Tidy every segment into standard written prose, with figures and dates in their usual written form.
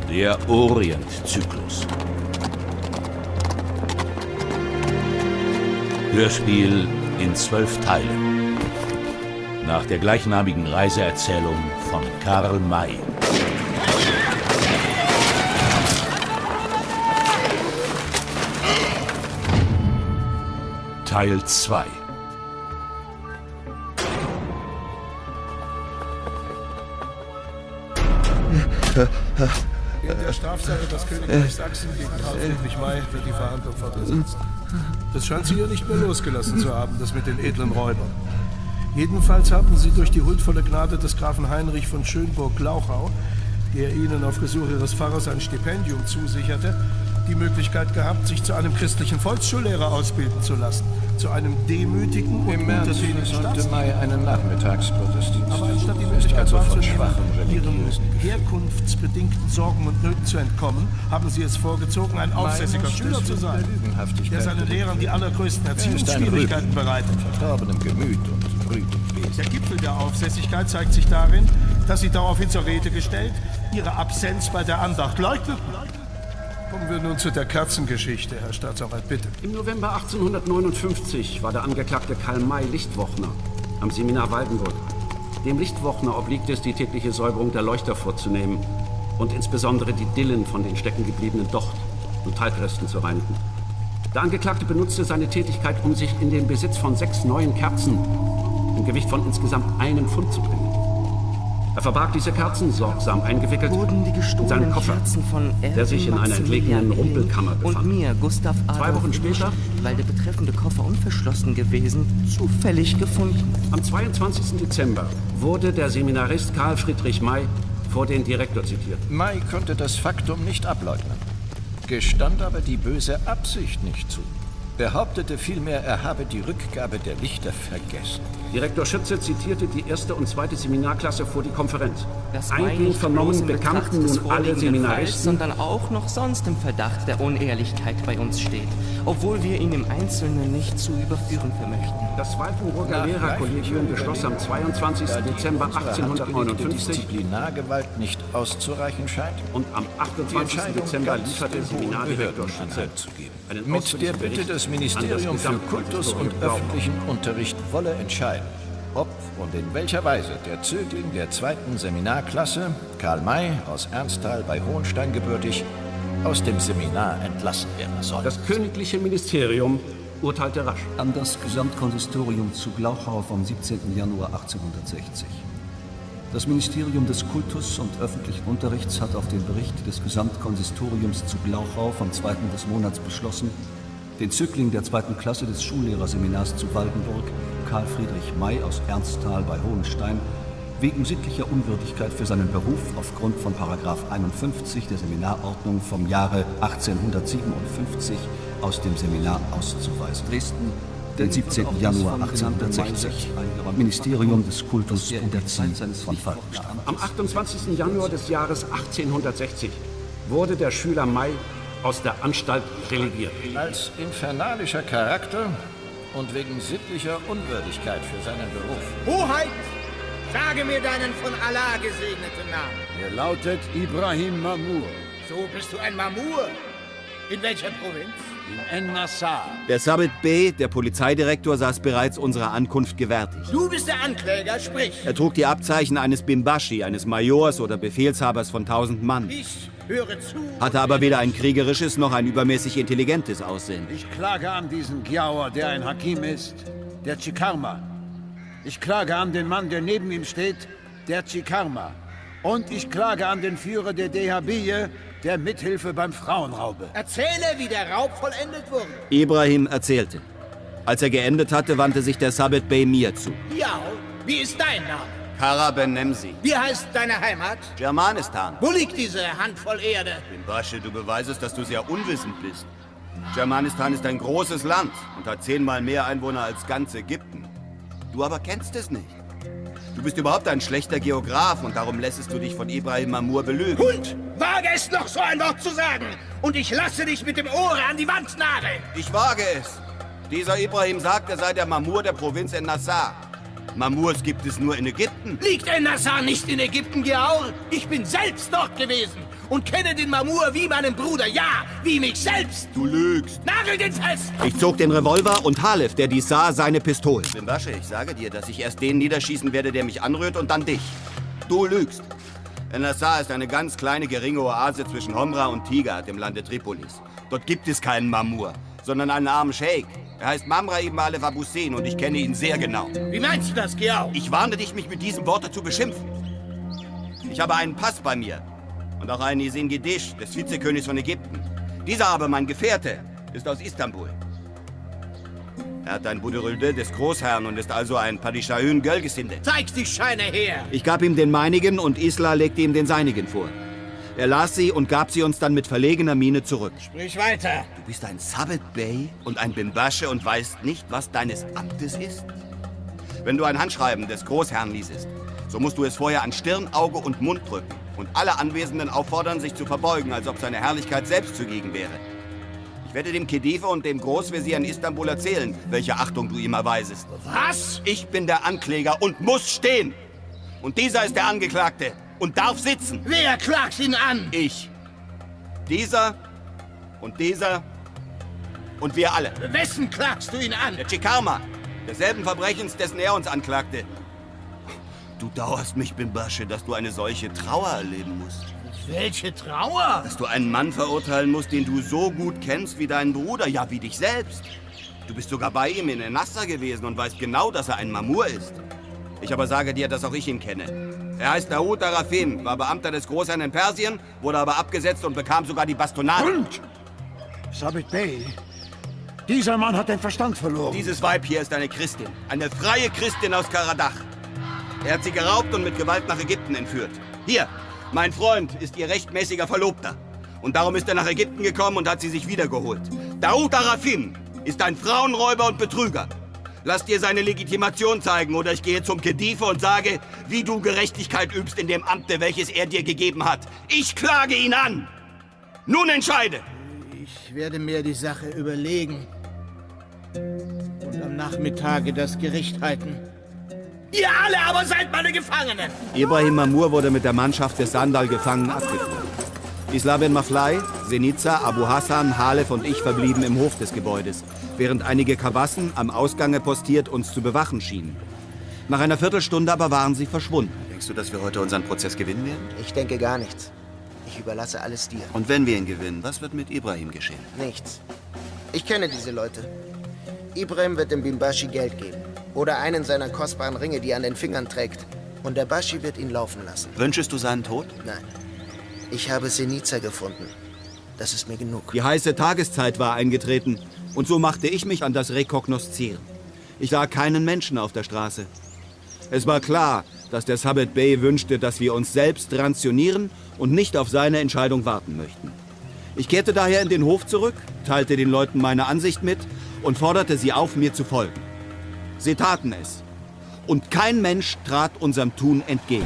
Der Orientzyklus. Hörspiel in 12 Teilen. Nach der gleichnamigen Reiseerzählung von Karl May. Teil 2. In der Strafsache des Königreichs Sachsen gegen Karl Friedrich May wird die Verhandlung fortgesetzt. Das scheint Sie hier nicht mehr losgelassen zu haben, das mit den edlen Räubern. Jedenfalls haben Sie durch die huldvolle Gnade des Grafen Heinrich von Schönburg-Glauchau, der Ihnen auf Gesuch Ihres Pfarrers ein Stipendium zusicherte, die Möglichkeit gehabt, sich zu einem christlichen Volksschullehrer ausbilden zu lassen. Zu einem demütigen und im März sollte May einen Nachmittagsprotestieren. Aber anstatt die Möglichkeit wahrzunehmen, Ihren herkunftsbedingten Sorgen und Nöten zu entkommen, haben Sie es vorgezogen, ein aufsässiger Schüler zu sein, der seinen Lehrern die allergrößten Erziehungsschwierigkeiten bereitet. Verdorbenem Gemüt und brütendem Wesen. Der Gipfel der Aufsässigkeit zeigt sich darin, dass Sie daraufhin zur Rede gestellt, Ihre Absenz bei der Andacht leugneten. Kommen wir nun zu der Kerzengeschichte, Herr Staatsanwalt, bitte. Im November 1859 war der Angeklagte Karl May Lichtwochner am Seminar Waldenburg. Dem Lichtwochner obliegt es, die tägliche Säuberung der Leuchter vorzunehmen und insbesondere die Dillen von den steckengebliebenen Docht- und Talgresten zu reinigen. Der Angeklagte benutzte seine Tätigkeit, um sich in den Besitz von 6 neuen Kerzen im Gewicht von insgesamt 1 Pfund zu bringen. Er verbarg diese Kerzen, sorgsam eingewickelt, in seinen Koffer, der sich in einer entlegenen Rumpelkammer befand. Und mir, Gustav Adolf, 2 Wochen später, weil der betreffende Koffer unverschlossen gewesen, zufällig gefunden. Am 22. Dezember wurde der Seminarist Karl Friedrich May vor den Direktor zitiert. May konnte das Faktum nicht ableugnen, gestand aber die böse Absicht nicht zu. Behauptete vielmehr, er habe die Rückgabe der Lichter vergessen. Direktor Schütze zitierte die 1. und 2. Seminarklasse vor die Konferenz. Das Eingehend vernommen bekannten nun alle Seminaristen, sondern auch noch sonst im Verdacht der Unehrlichkeit bei uns steht, obwohl wir ihn im Einzelnen nicht zu überführen vermöchten. Das Waldenburger Lehrerkollegium beschloss am 22. Dezember 1859, Disziplinargewalt nicht auszureichen scheint, und am 28. Dezember lieferte Seminardirektor Schütze einen mit der Bitte, das Ministerium für Kultus und öffentlichen Unterricht wolle entscheiden, ob und in welcher Weise der Zögling der 2. Seminarklasse, Karl May aus Ernsthal bei Hohenstein gebürtig, aus dem Seminar entlassen werden soll. Das königliche Ministerium urteilte rasch. An das Gesamtkonsistorium zu Glauchau vom 17. Januar 1860. Das Ministerium des Kultus und öffentlichen Unterrichts hat auf den Bericht des Gesamtkonsistoriums zu Glauchau vom 2. des Monats beschlossen, den Zögling der 2. Klasse des Schullehrerseminars zu Waldenburg, Karl Friedrich May aus Ernsthal bei Hohenstein, wegen sittlicher Unwürdigkeit für seinen Beruf aufgrund von § 51 der Seminarordnung vom Jahre 1857 aus dem Seminar auszuweisen. Dresden, den 17. Januar 1860. Ministerium des Kultus und Erziehung von Falkenstein. Am 28. Januar des Jahres 1860 wurde der Schüler May aus der Anstalt relegiert. Als infernalischer Charakter und wegen sittlicher Unwürdigkeit für seinen Beruf. Hoheit! Sage mir deinen von Allah gesegneten Namen. Er lautet Ibrahim Mamur. So bist du ein Mamur. In welcher Provinz? In En-Nassar. Der Sabit Bey, der Polizeidirektor, saß bereits unserer Ankunft gewärtig. Du bist der Ankläger, sprich. Er trug die Abzeichen eines Bimbashi, eines Majors oder Befehlshabers von 1000 Mann. Ich höre zu. Hatte aber weder ein kriegerisches noch ein übermäßig intelligentes Aussehen. Ich klage an diesen Giaur, der ein Hakim ist, der Chikarma. Ich klage an den Mann, der neben ihm steht, der Chikarma. Und ich klage an den Führer der Dehabiye, der Mithilfe beim Frauenraube. Erzähle, wie der Raub vollendet wurde. Ibrahim erzählte. Als er geendet hatte, wandte sich der Sabit Bey mir zu. Ja, wie ist dein Name? Kara Ben Nemsi. Wie heißt deine Heimat? Germanistan. Wo liegt diese Handvoll Erde? Bimbashi, du beweisest, dass du sehr unwissend bist. Germanistan ist ein großes Land und hat 10-mal mehr Einwohner als ganz Ägypten. Du aber kennst es nicht. Du bist überhaupt ein schlechter Geograf und darum lässest du dich von Ibrahim Mamur belügen. Hund! Wage es noch, so ein Wort zu sagen! Und ich lasse dich mit dem Ohr an die Wand nageln! Ich wage es. Dieser Ibrahim sagt, er sei der Mamur der Provinz En-Nassar. Mamurs gibt es nur in Ägypten. Liegt En-Nassar nicht in Ägypten, Giaur? Ich bin selbst dort gewesen und kenne den Mamur wie meinen Bruder, ja, wie mich selbst. Du lügst. Nagel den fest! Ich zog den Revolver und Halef, der dies sah, seine Pistole. Bimbasche, ich sage dir, dass ich erst den niederschießen werde, der mich anrührt, und dann dich. Du lügst. El-Nassar ist eine ganz kleine, geringe Oase zwischen Homra und Tigat im Lande Tripolis. Dort gibt es keinen Mamur, sondern einen armen Scheik. Er heißt Mamra ibn Alef Abu Hussein und ich kenne ihn sehr genau. Wie meinst du das, Giao? Ich warne dich, mich mit diesem Worte zu beschimpfen. Ich habe einen Pass bei mir und auch einen Isin Gedisch, des Vizekönigs von Ägypten. Dieser aber, mein Gefährte, ist aus Istanbul. Er hat ein Buderülde des Großherrn und ist also ein Padishahün Gölgesinde. Zeig die Scheine her! Ich gab ihm den meinigen und Isla legte ihm den seinigen vor. Er las sie und gab sie uns dann mit verlegener Miene zurück. Sprich weiter! Du bist ein Sabet Bey und ein Bimbasche und weißt nicht, was deines Amtes ist? Wenn du ein Handschreiben des Großherrn liesest, so musst du es vorher an Stirn, Auge und Mund drücken und alle Anwesenden auffordern, sich zu verbeugen, als ob seine Herrlichkeit selbst zugegen wäre. Ich werde dem Khedive und dem Großvezier in Istanbul erzählen, welche Achtung du ihm erweisest. Was? Ich bin der Ankläger und muss stehen. Und dieser ist der Angeklagte und darf sitzen. Wer klagt ihn an? Ich. Dieser und dieser und wir alle. Wessen klagst du ihn an? Der Chikarma, desselben Verbrechens, dessen er uns anklagte. Du dauerst mich, Bimbasche, dass du eine solche Trauer erleben musst. Welche Trauer? Dass du einen Mann verurteilen musst, den du so gut kennst wie deinen Bruder, ja, wie dich selbst. Du bist sogar bei ihm in El-Nassar gewesen und weißt genau, dass er ein Mamur ist. Ich aber sage dir, dass auch ich ihn kenne. Er heißt Daoud Arafin, war Beamter des Großherrn in Persien, wurde aber abgesetzt und bekam sogar die Bastonade. Und? Sabit Bey, dieser Mann hat den Verstand verloren. Dieses Weib hier ist eine Christin, eine freie Christin aus Karadach. Er hat sie geraubt und mit Gewalt nach Ägypten entführt. Hier, mein Freund ist ihr rechtmäßiger Verlobter. Und darum ist er nach Ägypten gekommen und hat sie sich wiedergeholt. Daoud Arafin ist ein Frauenräuber und Betrüger. Lass dir seine Legitimation zeigen oder ich gehe zum Khedive und sage, wie du Gerechtigkeit übst in dem Amte, welches er dir gegeben hat. Ich klage ihn an. Nun entscheide. Ich werde mir die Sache überlegen und am Nachmittage das Gericht halten. Ihr alle aber seid meine Gefangenen! Ibrahim Mamur wurde mit der Mannschaft des Sandal gefangen abgeführt. Isla bin Maflai, Senica, Abu Hassan, Halef und ich verblieben im Hof des Gebäudes, während einige Kawassen am Ausgange postiert uns zu bewachen schienen. Nach einer Viertelstunde aber waren sie verschwunden. Denkst du, dass wir heute unseren Prozess gewinnen werden? Ich denke gar nichts. Ich überlasse alles dir. Und wenn wir ihn gewinnen, was wird mit Ibrahim geschehen? Nichts. Ich kenne diese Leute. Ibrahim wird dem Bimbashi Geld geben. Oder einen seiner kostbaren Ringe, die er an den Fingern trägt. Und der Bashi wird ihn laufen lassen. Wünschest du seinen Tod? Nein. Ich habe Senica gefunden. Das ist mir genug. Die heiße Tageszeit war eingetreten. Und so machte ich mich an das Rekognoszieren. Ich sah keinen Menschen auf der Straße. Es war klar, dass der Sabet Bey wünschte, dass wir uns selbst rationieren und nicht auf seine Entscheidung warten möchten. Ich kehrte daher in den Hof zurück, teilte den Leuten meine Ansicht mit und forderte sie auf, mir zu folgen. Sie taten es. Und kein Mensch trat unserem Tun entgegen.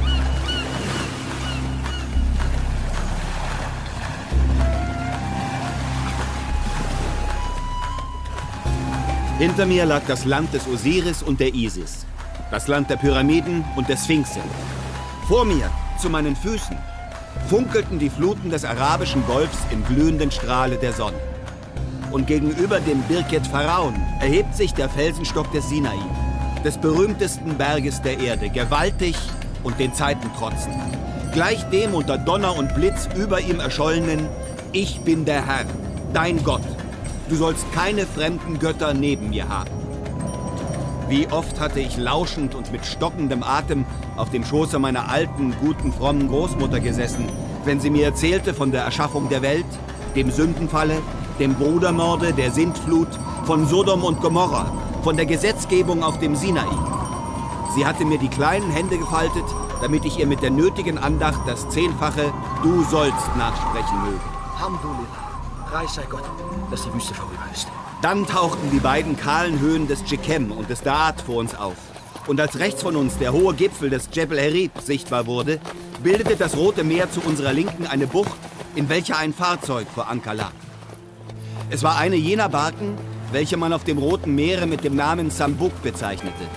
Hinter mir lag das Land des Osiris und der Isis. Das Land der Pyramiden und der Sphinxe. Vor mir, zu meinen Füßen, funkelten die Fluten des arabischen Golfs im glühenden Strahle der Sonne. Und gegenüber dem Birket Pharaon erhebt sich der Felsenstock des Sinai, des berühmtesten Berges der Erde, gewaltig und den Zeiten trotzend. Gleich dem unter Donner und Blitz über ihm erschollenen: Ich bin der Herr, dein Gott. Du sollst keine fremden Götter neben mir haben. Wie oft hatte ich lauschend und mit stockendem Atem auf dem Schoße meiner alten, guten, frommen Großmutter gesessen, wenn sie mir erzählte von der Erschaffung der Welt, dem Sündenfalle, dem Brudermorde, der Sintflut, von Sodom und Gomorra, von der Gesetzgebung auf dem Sinai. Sie hatte mir die kleinen Hände gefaltet, damit ich ihr mit der nötigen Andacht das 10-fache Du sollst nachsprechen möge. Alhamdulillah, Preis sei Gott, dass die Wüste vorüber ist. Dann tauchten die beiden kahlen Höhen des Chekem und des Daat vor uns auf. Und als rechts von uns der hohe Gipfel des Djebel Herib sichtbar wurde, bildete das Rote Meer zu unserer Linken eine Bucht, in welcher ein Fahrzeug vor Anker lag. Es war eine jener Barken, welche man auf dem Roten Meere mit dem Namen Sambuk bezeichnete.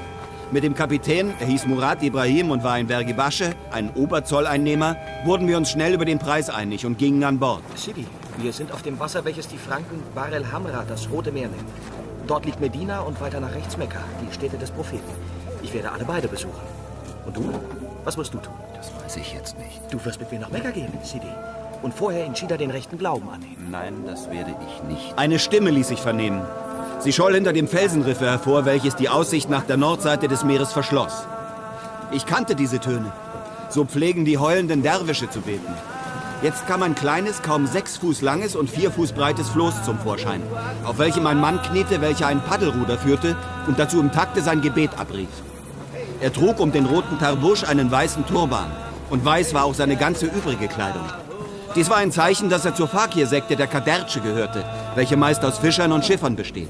Mit dem Kapitän, er hieß Murat Ibrahim und war ein Vergibasche, ein Oberzolleinnehmer, wurden wir uns schnell über den Preis einig und gingen an Bord. Sidi, wir sind auf dem Wasser, welches die Franken Bar el Hamra, das Rote Meer, nennen. Dort liegt Medina und weiter nach rechts Mekka, die Städte des Propheten. Ich werde alle beide besuchen. Und du? Was wirst du tun? Das weiß ich jetzt nicht. Du wirst mit mir nach Mekka gehen, Sidi. Und vorher in Chida den rechten Glauben annehmen. Nein, das werde ich nicht. Eine Stimme ließ sich vernehmen. Sie scholl hinter dem Felsenriffe hervor, welches die Aussicht nach der Nordseite des Meeres verschloss. Ich kannte diese Töne. So pflegen die heulenden Derwische zu beten. Jetzt kam ein kleines, kaum 6 Fuß langes und 4 Fuß breites Floß zum Vorschein, auf welchem ein Mann kniete, welcher ein Paddelruder führte und dazu im Takte sein Gebet abrief. Er trug um den roten Tarbusch einen weißen Turban. Und weiß war auch seine ganze übrige Kleidung. Dies war ein Zeichen, dass er zur Fakir-Sekte der Kadertsche gehörte, welche meist aus Fischern und Schiffern besteht.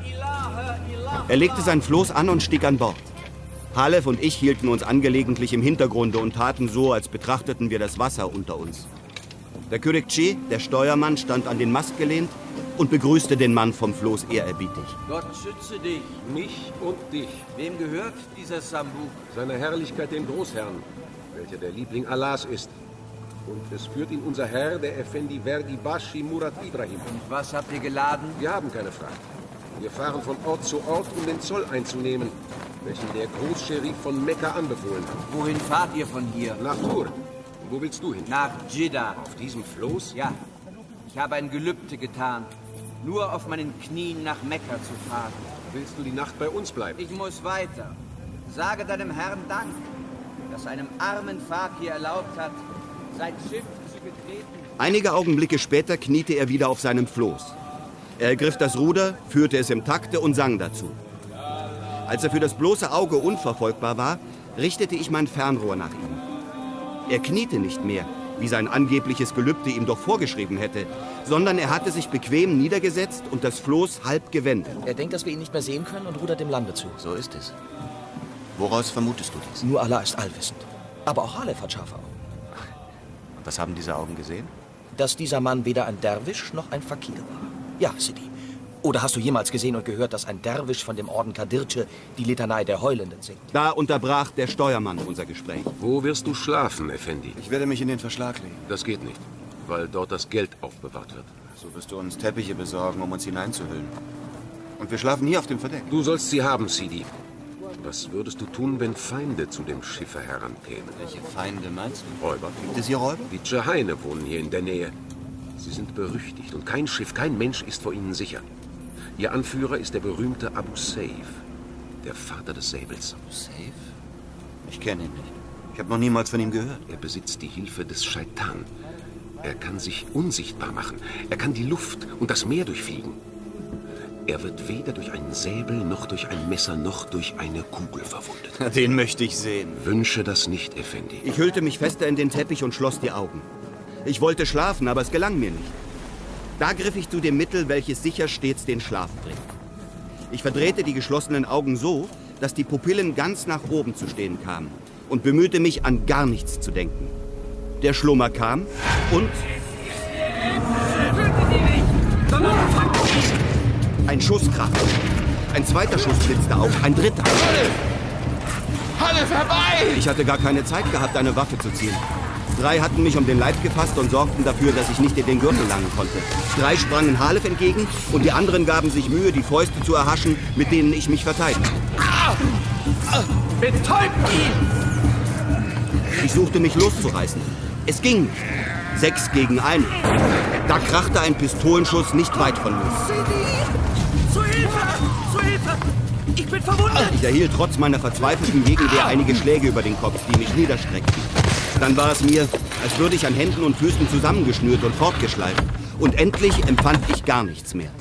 Er legte sein Floß an und stieg an Bord. Halef und ich hielten uns angelegentlich im Hintergrunde und taten so, als betrachteten wir das Wasser unter uns. Der Kürekçi, der Steuermann, stand an den Mast gelehnt und begrüßte den Mann vom Floß ehrerbietig. Gott schütze dich, mich und dich. Wem gehört dieser Sambuk? Seiner Herrlichkeit dem Großherrn, welcher der Liebling Allahs ist. Und es führt ihn unser Herr, der Effendi Vergibashi Murat Ibrahim. Und was habt ihr geladen? Wir haben keine Fracht. Wir fahren von Ort zu Ort, um den Zoll einzunehmen, welchen der Großscheriff von Mekka anbefohlen hat. Wohin fahrt ihr von hier? Nach Tur. Wo willst du hin? Nach Jeddah. Auf diesem Floß? Ja. Ich habe ein Gelübde getan, nur auf meinen Knien nach Mekka zu fahren. Willst du die Nacht bei uns bleiben? Ich muss weiter. Sage deinem Herrn Dank, dass einem armen Fakir erlaubt hat, sein Schiff zu betreten. Einige Augenblicke später kniete er wieder auf seinem Floß. Er ergriff das Ruder, führte es im Takte und sang dazu. Als er für das bloße Auge unverfolgbar war, richtete ich mein Fernrohr nach ihm. Er kniete nicht mehr, wie sein angebliches Gelübde ihm doch vorgeschrieben hätte, sondern er hatte sich bequem niedergesetzt und das Floß halb gewendet. Er denkt, dass wir ihn nicht mehr sehen können und rudert dem Lande zu. So ist es. Woraus vermutest du dies? Nur Allah ist allwissend. Aber auch Halef hat scharfe Augen. Was haben diese Augen gesehen? Dass dieser Mann weder ein Derwisch noch ein Fakir war. Ja, Sidi. Oder hast du jemals gesehen und gehört, dass ein Derwisch von dem Orden Kadirche die Litanei der Heulenden singt? Da unterbrach der Steuermann unser Gespräch. Wo wirst du schlafen, Effendi? Ich werde mich in den Verschlag legen. Das geht nicht, weil dort das Geld aufbewahrt wird. So wirst du uns Teppiche besorgen, um uns hineinzuhüllen. Und wir schlafen hier auf dem Verdeck. Du sollst sie haben, Sidi. Was würdest du tun, wenn Feinde zu dem Schiffe herankämen? Welche Feinde meinst du? Räuber. Gibt es hier Räuber? Die Djahaine wohnen hier in der Nähe. Sie sind berüchtigt und kein Schiff, kein Mensch ist vor ihnen sicher. Ihr Anführer ist der berühmte Abu Saif, der Vater des Säbels. Abu Saif? Ich kenne ihn nicht. Ich habe noch niemals von ihm gehört. Er besitzt die Hilfe des Scheitan. Er kann sich unsichtbar machen. Er kann die Luft und das Meer durchfliegen. Er wird weder durch einen Säbel, noch durch ein Messer, noch durch eine Kugel verwundet. Den möchte ich sehen. Wünsche das nicht, Effendi. Ich hüllte mich fester in den Teppich und schloss die Augen. Ich wollte schlafen, aber es gelang mir nicht. Da griff ich zu dem Mittel, welches sicher stets den Schlaf bringt. Ich verdrehte die geschlossenen Augen so, dass die Pupillen ganz nach oben zu stehen kamen und bemühte mich, an gar nichts zu denken. Der Schlummer kam und... Ein Schuss krachte. Ein zweiter Schuss blitzte auf, ein dritter. Halle, vorbei! Ich hatte gar keine Zeit gehabt, eine Waffe zu ziehen. 3 hatten mich um den Leib gefasst und sorgten dafür, dass ich nicht in den Gürtel langen konnte. 3 sprangen Halef entgegen und die anderen gaben sich Mühe, die Fäuste zu erhaschen, mit denen ich mich verteidigte. Betäubt ihn! Ich suchte mich loszureißen. Es ging nicht. 6 gegen 1. Da krachte ein Pistolenschuss nicht weit von mir. Zu Hilfe! Zu Hilfe! Ich bin verwundet! Ich erhielt trotz meiner verzweifelten Gegenwehr einige Schläge über den Kopf, die mich niederstreckten. Dann war es mir, als würde ich an Händen und Füßen zusammengeschnürt und fortgeschleift. Und endlich empfand ich gar nichts mehr.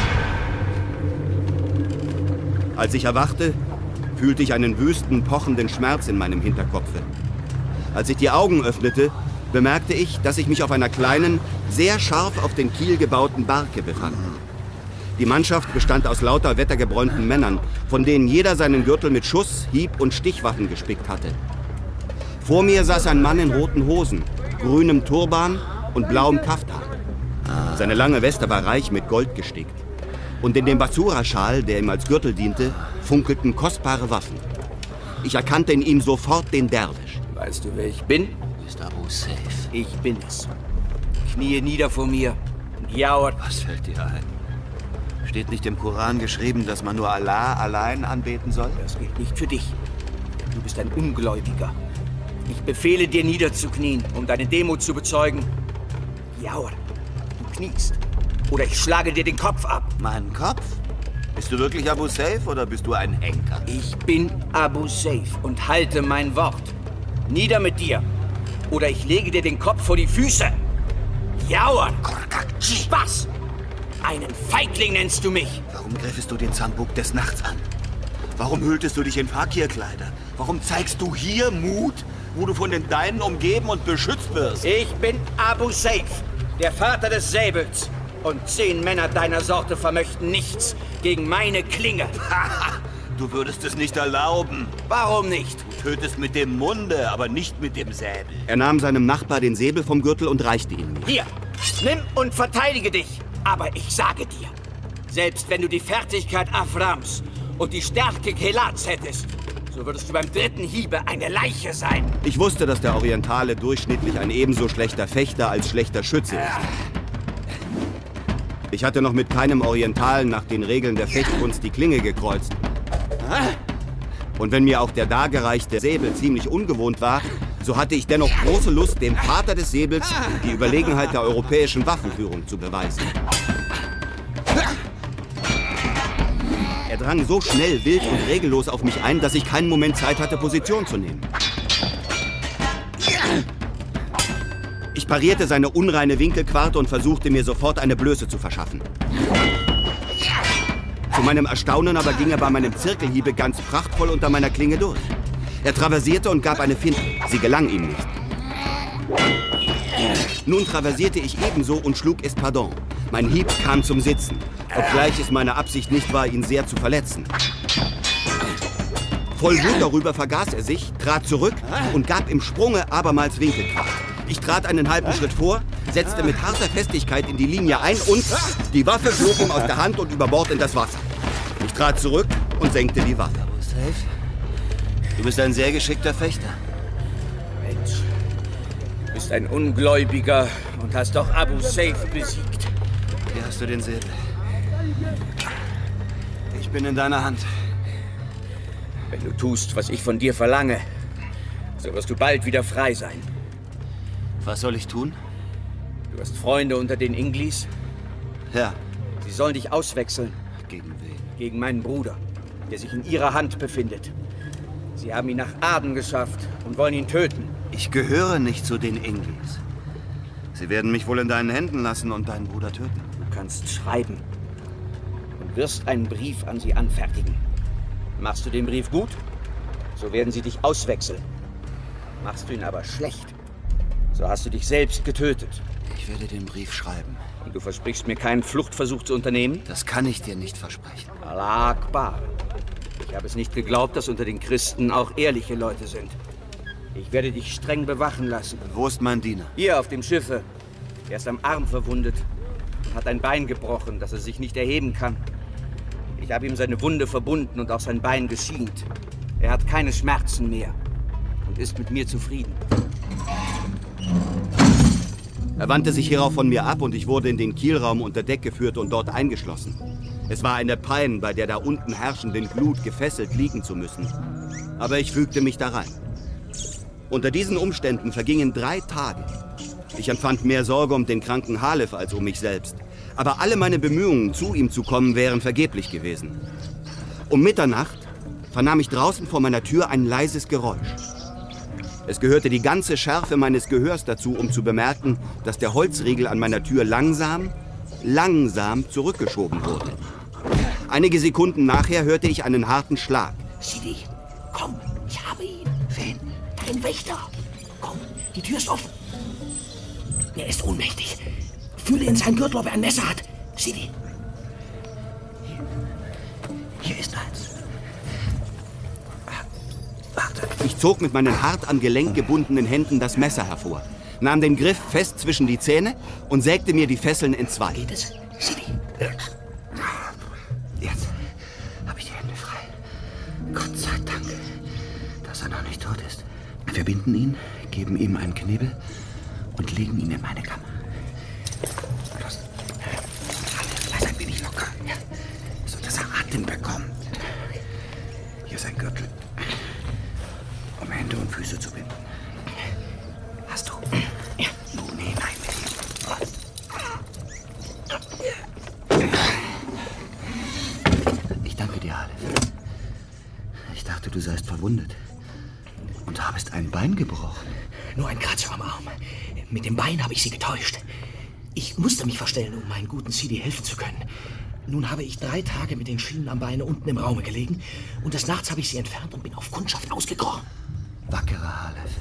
Als ich erwachte, fühlte ich einen wüsten, pochenden Schmerz in meinem Hinterkopfe. Als ich die Augen öffnete, bemerkte ich, dass ich mich auf einer kleinen, sehr scharf auf den Kiel gebauten Barke befand. Die Mannschaft bestand aus lauter wettergebräunten Männern, von denen jeder seinen Gürtel mit Schuss-, Hieb- und Stichwaffen gespickt hatte. Vor mir saß ein Mann in roten Hosen, grünem Turban und blauem Kaftan. Seine lange Weste war reich mit Gold gestickt. Und in dem Basura-Schal, der ihm als Gürtel diente, funkelten kostbare Waffen. Ich erkannte in ihm sofort den Derwisch. Weißt du, wer ich bin? Du bist Abu Saif. Ich bin es. Knie nieder vor mir und jauert. Was fällt dir ein? Steht nicht im Koran geschrieben, dass man nur Allah allein anbeten soll? Das gilt nicht für dich. Du bist ein Ungläubiger. Ich befehle dir niederzuknien, um deine Demut zu bezeugen. Jauer, du kniest. Oder ich schlage dir den Kopf ab. Meinen Kopf? Bist du wirklich Abu Saif oder bist du ein Henker? Ich bin Abu Saif und halte mein Wort. Nieder mit dir. Oder ich lege dir den Kopf vor die Füße. Jauer! Was? Einen Feigling nennst du mich? Warum griffest du den Zambuk des Nachts an? Warum hülltest du dich in Fakir-Kleider? Warum zeigst du hier Mut, wo du von den Deinen umgeben und beschützt wirst? Ich bin Abu Saif, der Vater des Säbels. Und 10 Männer deiner Sorte vermöchten nichts gegen meine Klinge. Du würdest es nicht erlauben. Warum nicht? Du tötest mit dem Munde, aber nicht mit dem Säbel. Er nahm seinem Nachbar den Säbel vom Gürtel und reichte ihn mir. Hier, nimm und verteidige dich. Aber ich sage dir, selbst wenn du die Fertigkeit Aframs und die Stärke Kelats hättest, so würdest du beim 3. Hiebe eine Leiche sein. Ich wusste, dass der Orientale durchschnittlich ein ebenso schlechter Fechter als schlechter Schütze ist. Ich hatte noch mit keinem Orientalen nach den Regeln der Fechtkunst die Klinge gekreuzt. Und wenn mir auch der dargereichte Säbel ziemlich ungewohnt war, so hatte ich dennoch große Lust, dem Vater des Säbels die Überlegenheit der europäischen Waffenführung zu beweisen. Er drang so schnell, wild und regellos auf mich ein, dass ich keinen Moment Zeit hatte, Position zu nehmen. Ich parierte seine unreine Winkelquarte und versuchte mir sofort eine Blöße zu verschaffen. Zu meinem Erstaunen aber ging er bei meinem Zirkelhiebe ganz prachtvoll unter meiner Klinge durch. Er traversierte und gab eine Finte. Sie gelang ihm nicht. Nun traversierte ich ebenso und schlug Espadon. Mein Hieb kam zum Sitzen, obgleich es meine Absicht nicht war, ihn sehr zu verletzen. Voll Wut darüber vergaß er sich, trat zurück und gab im Sprunge abermals Winkelquarte. Ich trat einen halben Schritt vor, setzte mit harter Festigkeit in die Linie ein und die Waffe flog ihm aus der Hand und über Bord in das Wasser. Ich trat zurück und senkte die Waffe. Abu Saif, du bist ein sehr geschickter Fechter. Mensch, du bist ein Ungläubiger und hast doch Abu Saif besiegt. Hier hast du den Säbel. Ich bin in deiner Hand. Wenn du tust, was ich von dir verlange, so wirst du bald wieder frei sein. Was soll ich tun? Du hast Freunde unter den Inglis? Ja. Sie sollen dich auswechseln. Gegen wen? Gegen meinen Bruder, der sich in ihrer Hand befindet. Sie haben ihn nach Aden geschafft und wollen ihn töten. Ich gehöre nicht zu den Inglis. Sie werden mich wohl in deinen Händen lassen und deinen Bruder töten. Du kannst schreiben und wirst einen Brief an sie anfertigen. Machst du den Brief gut, so werden sie dich auswechseln. Machst du ihn aber schlecht, so hast du dich selbst getötet. Ich werde den Brief schreiben. Und du versprichst mir keinen Fluchtversuch zu unternehmen? Das kann ich dir nicht versprechen. Allah Akbar. Ich habe es nicht geglaubt, dass unter den Christen auch ehrliche Leute sind. Ich werde dich streng bewachen lassen. Wo ist mein Diener? Hier auf dem Schiffe. Er ist am Arm verwundet und hat ein Bein gebrochen, dass er sich nicht erheben kann. Ich habe ihm seine Wunde verbunden und auch sein Bein geschient. Er hat keine Schmerzen mehr und ist mit mir zufrieden. Er wandte sich hierauf von mir ab und ich wurde in den Kielraum unter Deck geführt und dort eingeschlossen. Es war eine Pein, bei der da unten herrschenden Glut gefesselt liegen zu müssen. Aber ich fügte mich da rein. Unter diesen Umständen vergingen 3 Tage. Ich empfand mehr Sorge um den kranken Halef als um mich selbst. Aber alle meine Bemühungen, zu ihm zu kommen, wären vergeblich gewesen. Um Mitternacht vernahm ich draußen vor meiner Tür ein leises Geräusch. Es gehörte die ganze Schärfe meines Gehörs dazu, um zu bemerken, dass der Holzriegel an meiner Tür langsam zurückgeschoben wurde. Einige Sekunden nachher hörte ich einen harten Schlag. Sidi, komm, ich habe ihn. Wen? Dein Wächter. Komm, die Tür ist offen. Er ist ohnmächtig. Fühle in seinen Gürtel, ob er ein Messer hat. Sidi. Hier ist eins. Warte. Ich zog mit meinen hart am Gelenk gebundenen Händen das Messer hervor, nahm den Griff fest zwischen die Zähne und sägte mir die Fesseln in 2. Geht es? Sidi. Jetzt habe ich die Hände frei. Gott sei Dank. noch nicht tot ist. Wir binden ihn, geben ihm einen Knebel und legen ihn in meine Kammer. Los. Lass ein wenig locker. Ja. So, dass er Atem bekommt. Hier ist ein Gürtel, um Hände und Füße zu binden. Hast du? Ja. Nun hinein mit ihm. Ich danke dir, Halef. Ich dachte, du seist verwundet. Und habest ein Bein gebrochen. Nur ein Kratzer am Arm. Mit dem Bein habe ich sie getäuscht. Ich musste mich verstellen, um meinen guten Sidi helfen zu können. Nun habe ich 3 Tage mit den Schienen am Beine unten im Raume gelegen und des Nachts habe ich sie entfernt und bin auf Kundschaft ausgekrochen. Wackerer Halef.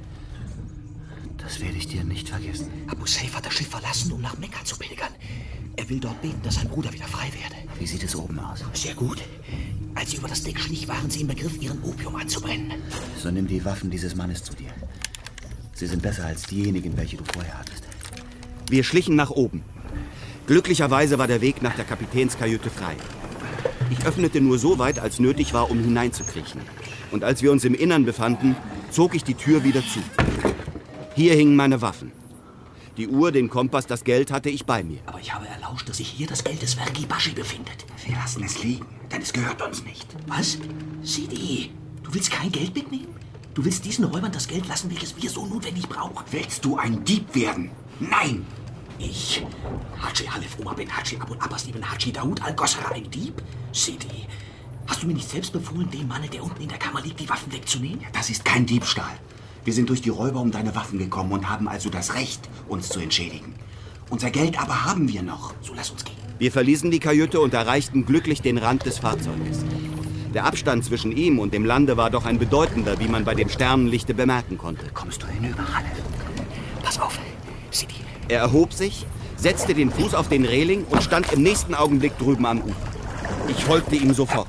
Das werde ich dir nicht vergessen. Abu Saif hat das Schiff verlassen, um nach Mekka zu pilgern. Er will dort beten, dass sein Bruder wieder frei werde. Wie sieht es oben aus? Sehr gut. Als sie über das Deck schlich, waren sie im Begriff, ihren Opium anzubrennen. So nimm die Waffen dieses Mannes zu dir. Sie sind besser als diejenigen, welche du vorher hattest. Wir schlichen nach oben. Glücklicherweise war der Weg nach der Kapitänskajüte frei. Ich öffnete nur so weit, als nötig war, um hineinzukriechen. Und als wir uns im Innern befanden, zog ich die Tür wieder zu. Hier hingen meine Waffen. Die Uhr, den Kompass, das Geld hatte ich bei mir. Aber ich habe erlauscht, dass sich hier das Geld des Vergi Bashi befindet. Wir lassen es liegen, denn es gehört uns nicht. Was? Sidi, du willst kein Geld mitnehmen? Du willst diesen Räubern das Geld lassen, welches wir so notwendig brauchen? Willst du ein Dieb werden? Nein! Ich, Haji Halef Omar bin Haji Abu Abbas ibn Haji Daoud al-Ghosra, ein Dieb? Sidi, hast du mir nicht selbst befohlen, dem Mann, der unten in der Kammer liegt, die Waffen wegzunehmen? Ja, das ist kein Diebstahl. Wir sind durch die Räuber um deine Waffen gekommen und haben also das Recht, uns zu entschädigen. Unser Geld aber haben wir noch. So lass uns gehen. Wir verließen die Kajüte und erreichten glücklich den Rand des Fahrzeuges. Der Abstand zwischen ihm und dem Lande war doch ein bedeutender, wie man bei dem Sternenlichte bemerken konnte. Kommst du hinüber, Halef? Pass auf, Sidi. Er erhob sich, setzte den Fuß auf den Reling und stand im nächsten Augenblick drüben am Ufer. Ich folgte ihm sofort.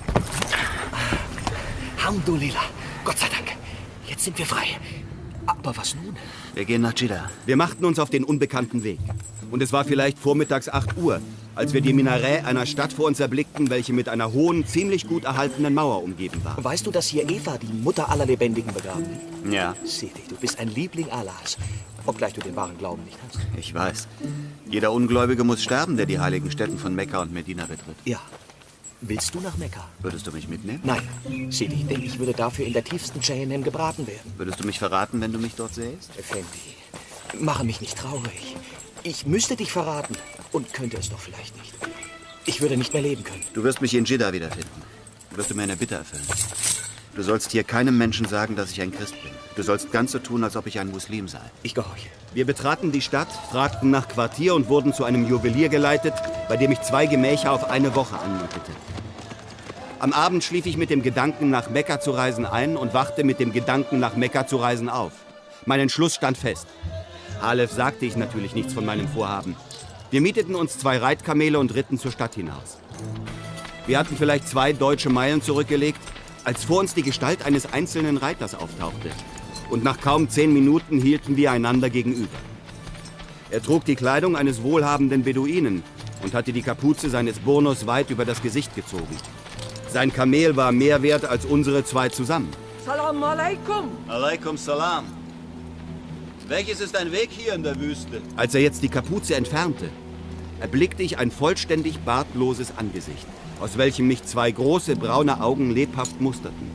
Alhamdulillah, Gott sei Dank. Jetzt sind wir frei. Aber was nun? Wir gehen nach Jeddah. Wir machten uns auf den unbekannten Weg. Und es war vielleicht vormittags 8 Uhr, als wir die Minaret einer Stadt vor uns erblickten, welche mit einer hohen, ziemlich gut erhaltenen Mauer umgeben war. Weißt du, dass hier Eva, die Mutter aller Lebendigen, begraben liegt? Ja. Sidi, du bist ein Liebling Allahs, obgleich du den wahren Glauben nicht hast. Ich weiß. Jeder Ungläubige muss sterben, der die heiligen Stätten von Mekka und Medina betritt. Ja. Willst du nach Mekka? Würdest du mich mitnehmen? Nein, Sidi, denn ich würde dafür in der tiefsten Jahannam gebraten werden. Würdest du mich verraten, wenn du mich dort sähst? Effendi, mache mich nicht traurig. Ich müsste dich verraten und könnte es doch vielleicht nicht. Ich würde nicht mehr leben können. Du wirst mich in Jeddah wiederfinden. Wirst du mir eine Bitte erfüllen? Du sollst hier keinem Menschen sagen, dass ich ein Christ bin. Du sollst ganz so tun, als ob ich ein Muslim sei. Ich gehorche. Wir betraten die Stadt, fragten nach Quartier und wurden zu einem Juwelier geleitet, bei dem ich 2 Gemächer auf eine Woche anmietete. Am Abend schlief ich mit dem Gedanken, nach Mekka zu reisen ein und wachte mit dem Gedanken, nach Mekka zu reisen auf. Mein Entschluss stand fest. Halef sagte ich natürlich nichts von meinem Vorhaben. Wir mieteten uns 2 Reitkamele und ritten zur Stadt hinaus. Wir hatten vielleicht 2 deutsche Meilen zurückgelegt, als vor uns die Gestalt eines einzelnen Reiters auftauchte. Und nach kaum 10 Minuten hielten wir einander gegenüber. Er trug die Kleidung eines wohlhabenden Beduinen und hatte die Kapuze seines Burnus weit über das Gesicht gezogen. Sein Kamel war mehr wert als unsere 2 zusammen. Salam alaikum. Alaikum salam. Welches ist dein Weg hier in der Wüste? Als er jetzt die Kapuze entfernte, erblickte ich ein vollständig bartloses Angesicht, aus welchem mich 2 große braune Augen lebhaft musterten.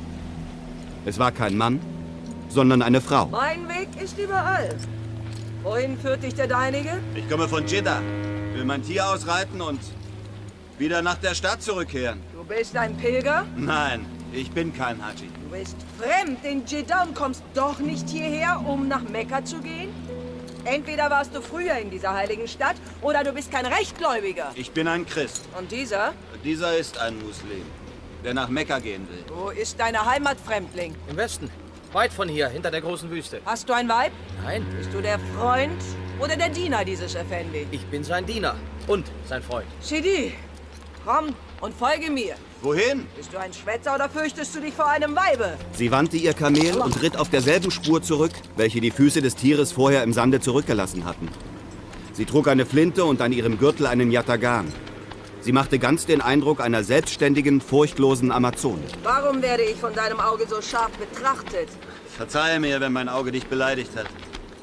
Es war kein Mann, sondern eine Frau. Mein Weg ist überall. Wohin führt dich der deinige? Ich komme von Jeddah, will mein Tier ausreiten und wieder nach der Stadt zurückkehren. Du bist ein Pilger? Nein, ich bin kein Haji. Du bist fremd in Jeddah und kommst doch nicht hierher, um nach Mekka zu gehen? Entweder warst du früher in dieser heiligen Stadt oder du bist kein Rechtgläubiger. Ich bin ein Christ. Und dieser? Dieser ist ein Muslim, der nach Mekka gehen will. Wo ist deine Heimat, Fremdling? Im Westen. Weit von hier, hinter der großen Wüste. Hast du ein Weib? Nein. Bist du der Freund oder der Diener dieses Effendi? Ich bin sein Diener und sein Freund. Sidi, komm und folge mir. Wohin? Bist du ein Schwätzer oder fürchtest du dich vor einem Weibe? Sie wandte ihr Kamel und ritt auf derselben Spur zurück, welche die Füße des Tieres vorher im Sande zurückgelassen hatten. Sie trug eine Flinte und an ihrem Gürtel einen Yatagan. Sie machte ganz den Eindruck einer selbstständigen, furchtlosen Amazone. Warum werde ich von deinem Auge so scharf betrachtet? Verzeihe mir, wenn mein Auge dich beleidigt hat.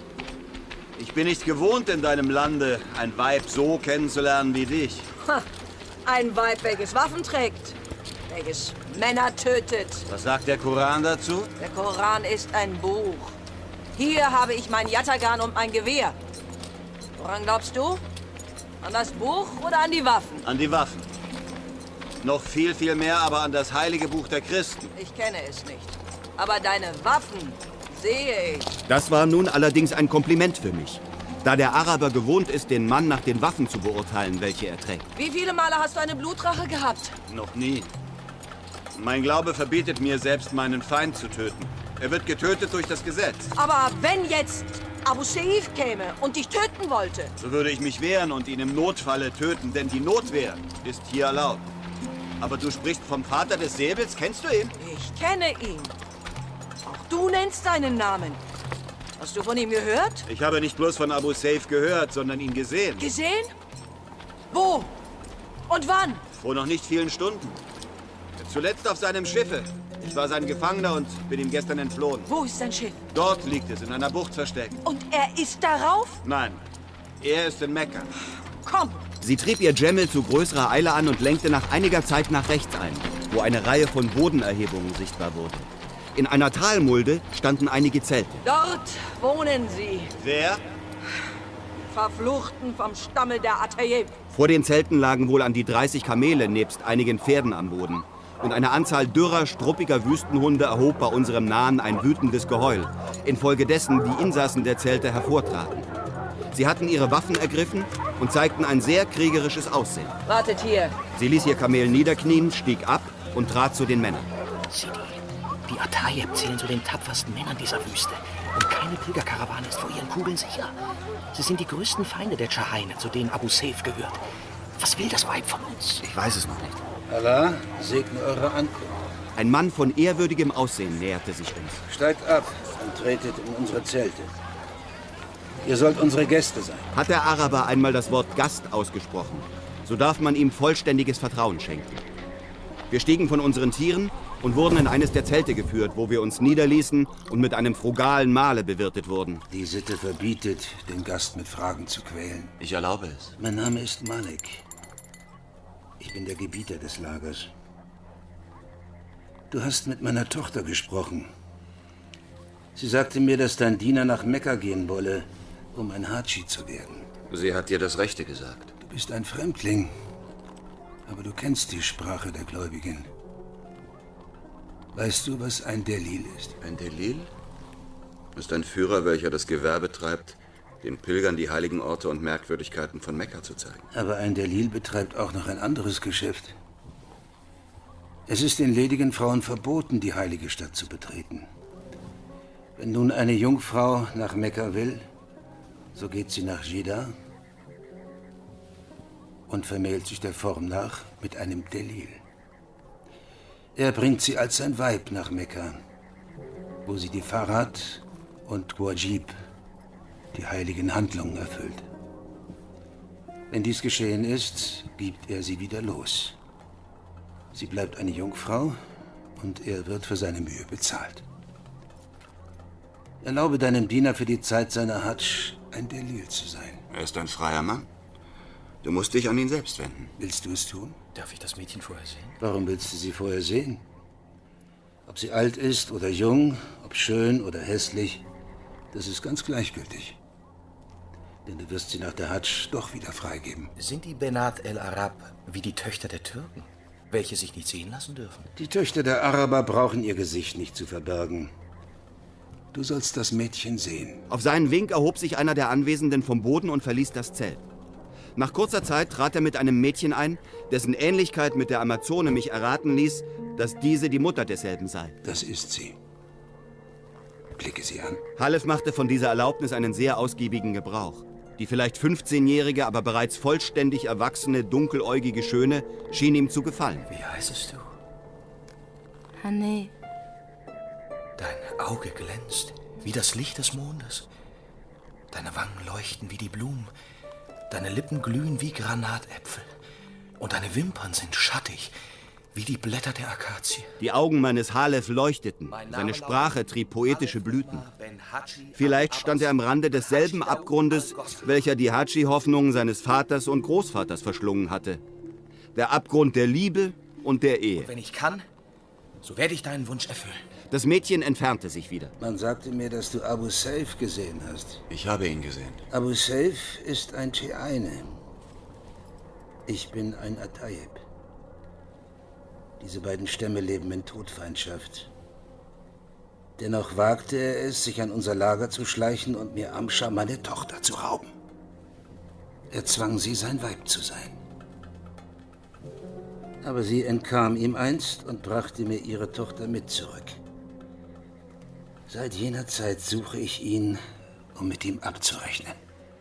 Ich bin nicht gewohnt, in deinem Lande ein Weib so kennenzulernen wie dich. Ha, ein Weib, welches Waffen trägt, welches Männer tötet. Was sagt der Koran dazu? Der Koran ist ein Buch. Hier habe ich mein Yatagan und mein Gewehr. Woran glaubst du? An das Buch oder an die Waffen? An die Waffen. Noch viel, viel mehr aber an das heilige Buch der Christen. Ich kenne es nicht. Aber deine Waffen sehe ich. Das war nun allerdings ein Kompliment für mich, da der Araber gewohnt ist, den Mann nach den Waffen zu beurteilen, welche er trägt. Wie viele Male hast du eine Blutrache gehabt? Noch nie. Mein Glaube verbietet mir, selbst meinen Feind zu töten. Er wird getötet durch das Gesetz. Aber wenn jetzt Abu Seif käme und dich töten wollte? So würde ich mich wehren und ihn im Notfalle töten, denn die Notwehr ist hier erlaubt. Aber du sprichst vom Vater des Säbels, kennst du ihn? Ich kenne ihn. Auch du nennst seinen Namen. Hast du von ihm gehört? Ich habe nicht bloß von Abu Seif gehört, sondern ihn gesehen. Gesehen? Wo? Und wann? Vor noch nicht vielen Stunden. Zuletzt auf seinem Schiffe. Ich war sein Gefangener und bin ihm gestern entflohen. Wo ist sein Schiff? Dort liegt es, in einer Bucht versteckt. Und er ist darauf? Nein, er ist in Mekka. Komm! Sie trieb ihr Dschemmel zu größerer Eile an und lenkte nach einiger Zeit nach rechts ein, wo eine Reihe von Bodenerhebungen sichtbar wurde. In einer Talmulde standen einige Zelte. Dort wohnen sie. Wer? Verfluchten vom Stamme der Atayeb. Vor den Zelten lagen wohl an die 30 Kamele nebst einigen Pferden am Boden. Und eine Anzahl dürrer, struppiger Wüstenhunde erhob bei unserem Nahen ein wütendes Geheul, infolgedessen die Insassen der Zelte hervortraten. Sie hatten ihre Waffen ergriffen und zeigten ein sehr kriegerisches Aussehen. Wartet hier. Sie ließ ihr Kamel niederknien, stieg ab und trat zu den Männern. Sidi, die Atayeb zählen zu den tapfersten Männern dieser Wüste. Und keine Pilgerkarawane ist vor ihren Kugeln sicher. Sie sind die größten Feinde der Tschaheine, zu denen Abu Seif gehört. Was will das Weib von uns? Ich weiß es noch nicht. Allah segne eure Ankunft. Ein Mann von ehrwürdigem Aussehen näherte sich uns. Steigt ab und tretet in unsere Zelte. Ihr sollt unsere Gäste sein. Hat der Araber einmal das Wort Gast ausgesprochen, so darf man ihm vollständiges Vertrauen schenken. Wir stiegen von unseren Tieren und wurden in eines der Zelte geführt, wo wir uns niederließen und mit einem frugalen Mahle bewirtet wurden. Die Sitte verbietet, den Gast mit Fragen zu quälen. Ich erlaube es. Mein Name ist Malik. Ich bin der Gebieter des Lagers. Du hast mit meiner Tochter gesprochen. Sie sagte mir, dass dein Diener nach Mekka gehen wolle, um ein Hadschi zu werden. Sie hat dir das Rechte gesagt. Du bist ein Fremdling, aber du kennst die Sprache der Gläubigen. Weißt du, was ein Delil ist? Ein Delil? Ist ein Führer, welcher das Gewerbe treibt, den Pilgern die heiligen Orte und Merkwürdigkeiten von Mekka zu zeigen. Aber ein Delil betreibt auch noch ein anderes Geschäft. Es ist den ledigen Frauen verboten, die heilige Stadt zu betreten. Wenn nun eine Jungfrau nach Mekka will, so geht sie nach Jeddah und vermählt sich der Form nach mit einem Delil. Er bringt sie als sein Weib nach Mekka, wo sie die Farad und Wajib, die heiligen Handlungen, erfüllt. Wenn dies geschehen ist, gibt er sie wieder los. Sie bleibt eine Jungfrau und er wird für seine Mühe bezahlt. Erlaube deinem Diener für die Zeit seiner Hadsch ein Delil zu sein. Er ist ein freier Mann. Du musst dich an ihn selbst wenden. Willst du es tun? Darf ich das Mädchen vorher sehen? Warum willst du sie vorher sehen? Ob sie alt ist oder jung, ob schön oder hässlich, das ist ganz gleichgültig. Denn du wirst sie nach der Hadsch doch wieder freigeben. Sind die Benat el-Arab wie die Töchter der Türken, welche sich nicht sehen lassen dürfen? Die Töchter der Araber brauchen ihr Gesicht nicht zu verbergen. Du sollst das Mädchen sehen. Auf seinen Wink erhob sich einer der Anwesenden vom Boden und verließ das Zelt. Nach kurzer Zeit trat er mit einem Mädchen ein, dessen Ähnlichkeit mit der Amazone mich erraten ließ, dass diese die Mutter desselben sei. Das ist sie. Blicke sie an. Halef machte von dieser Erlaubnis einen sehr ausgiebigen Gebrauch. Die vielleicht 15-jährige, aber bereits vollständig erwachsene, dunkeläugige Schöne schien ihm zu gefallen. Wie heißest du? Hanne. Dein Auge glänzt wie das Licht des Mondes. Deine Wangen leuchten wie die Blumen. Deine Lippen glühen wie Granatäpfel. Und deine Wimpern sind schattig, wie die Blätter der Akazie. Die Augen meines Halef leuchteten. Seine Sprache trieb poetische Blüten. Vielleicht stand er am Rande desselben Abgrundes, welcher die Hadschi-Hoffnungen seines Vaters und Großvaters verschlungen hatte. Der Abgrund der Liebe und der Ehe. Und wenn ich kann, so werde ich deinen Wunsch erfüllen. Das Mädchen entfernte sich wieder. Man sagte mir, dass du Abu Saif gesehen hast. Ich habe ihn gesehen. Abu Saif ist ein Cheaine. Ich bin ein Atayeb. Diese beiden Stämme leben in Todfeindschaft. Dennoch wagte er es, sich an unser Lager zu schleichen und mir Amscha, meine Tochter, zu rauben. Er zwang sie, sein Weib zu sein. Aber sie entkam ihm einst und brachte mir ihre Tochter mit zurück. Seit jener Zeit suche ich ihn, um mit ihm abzurechnen.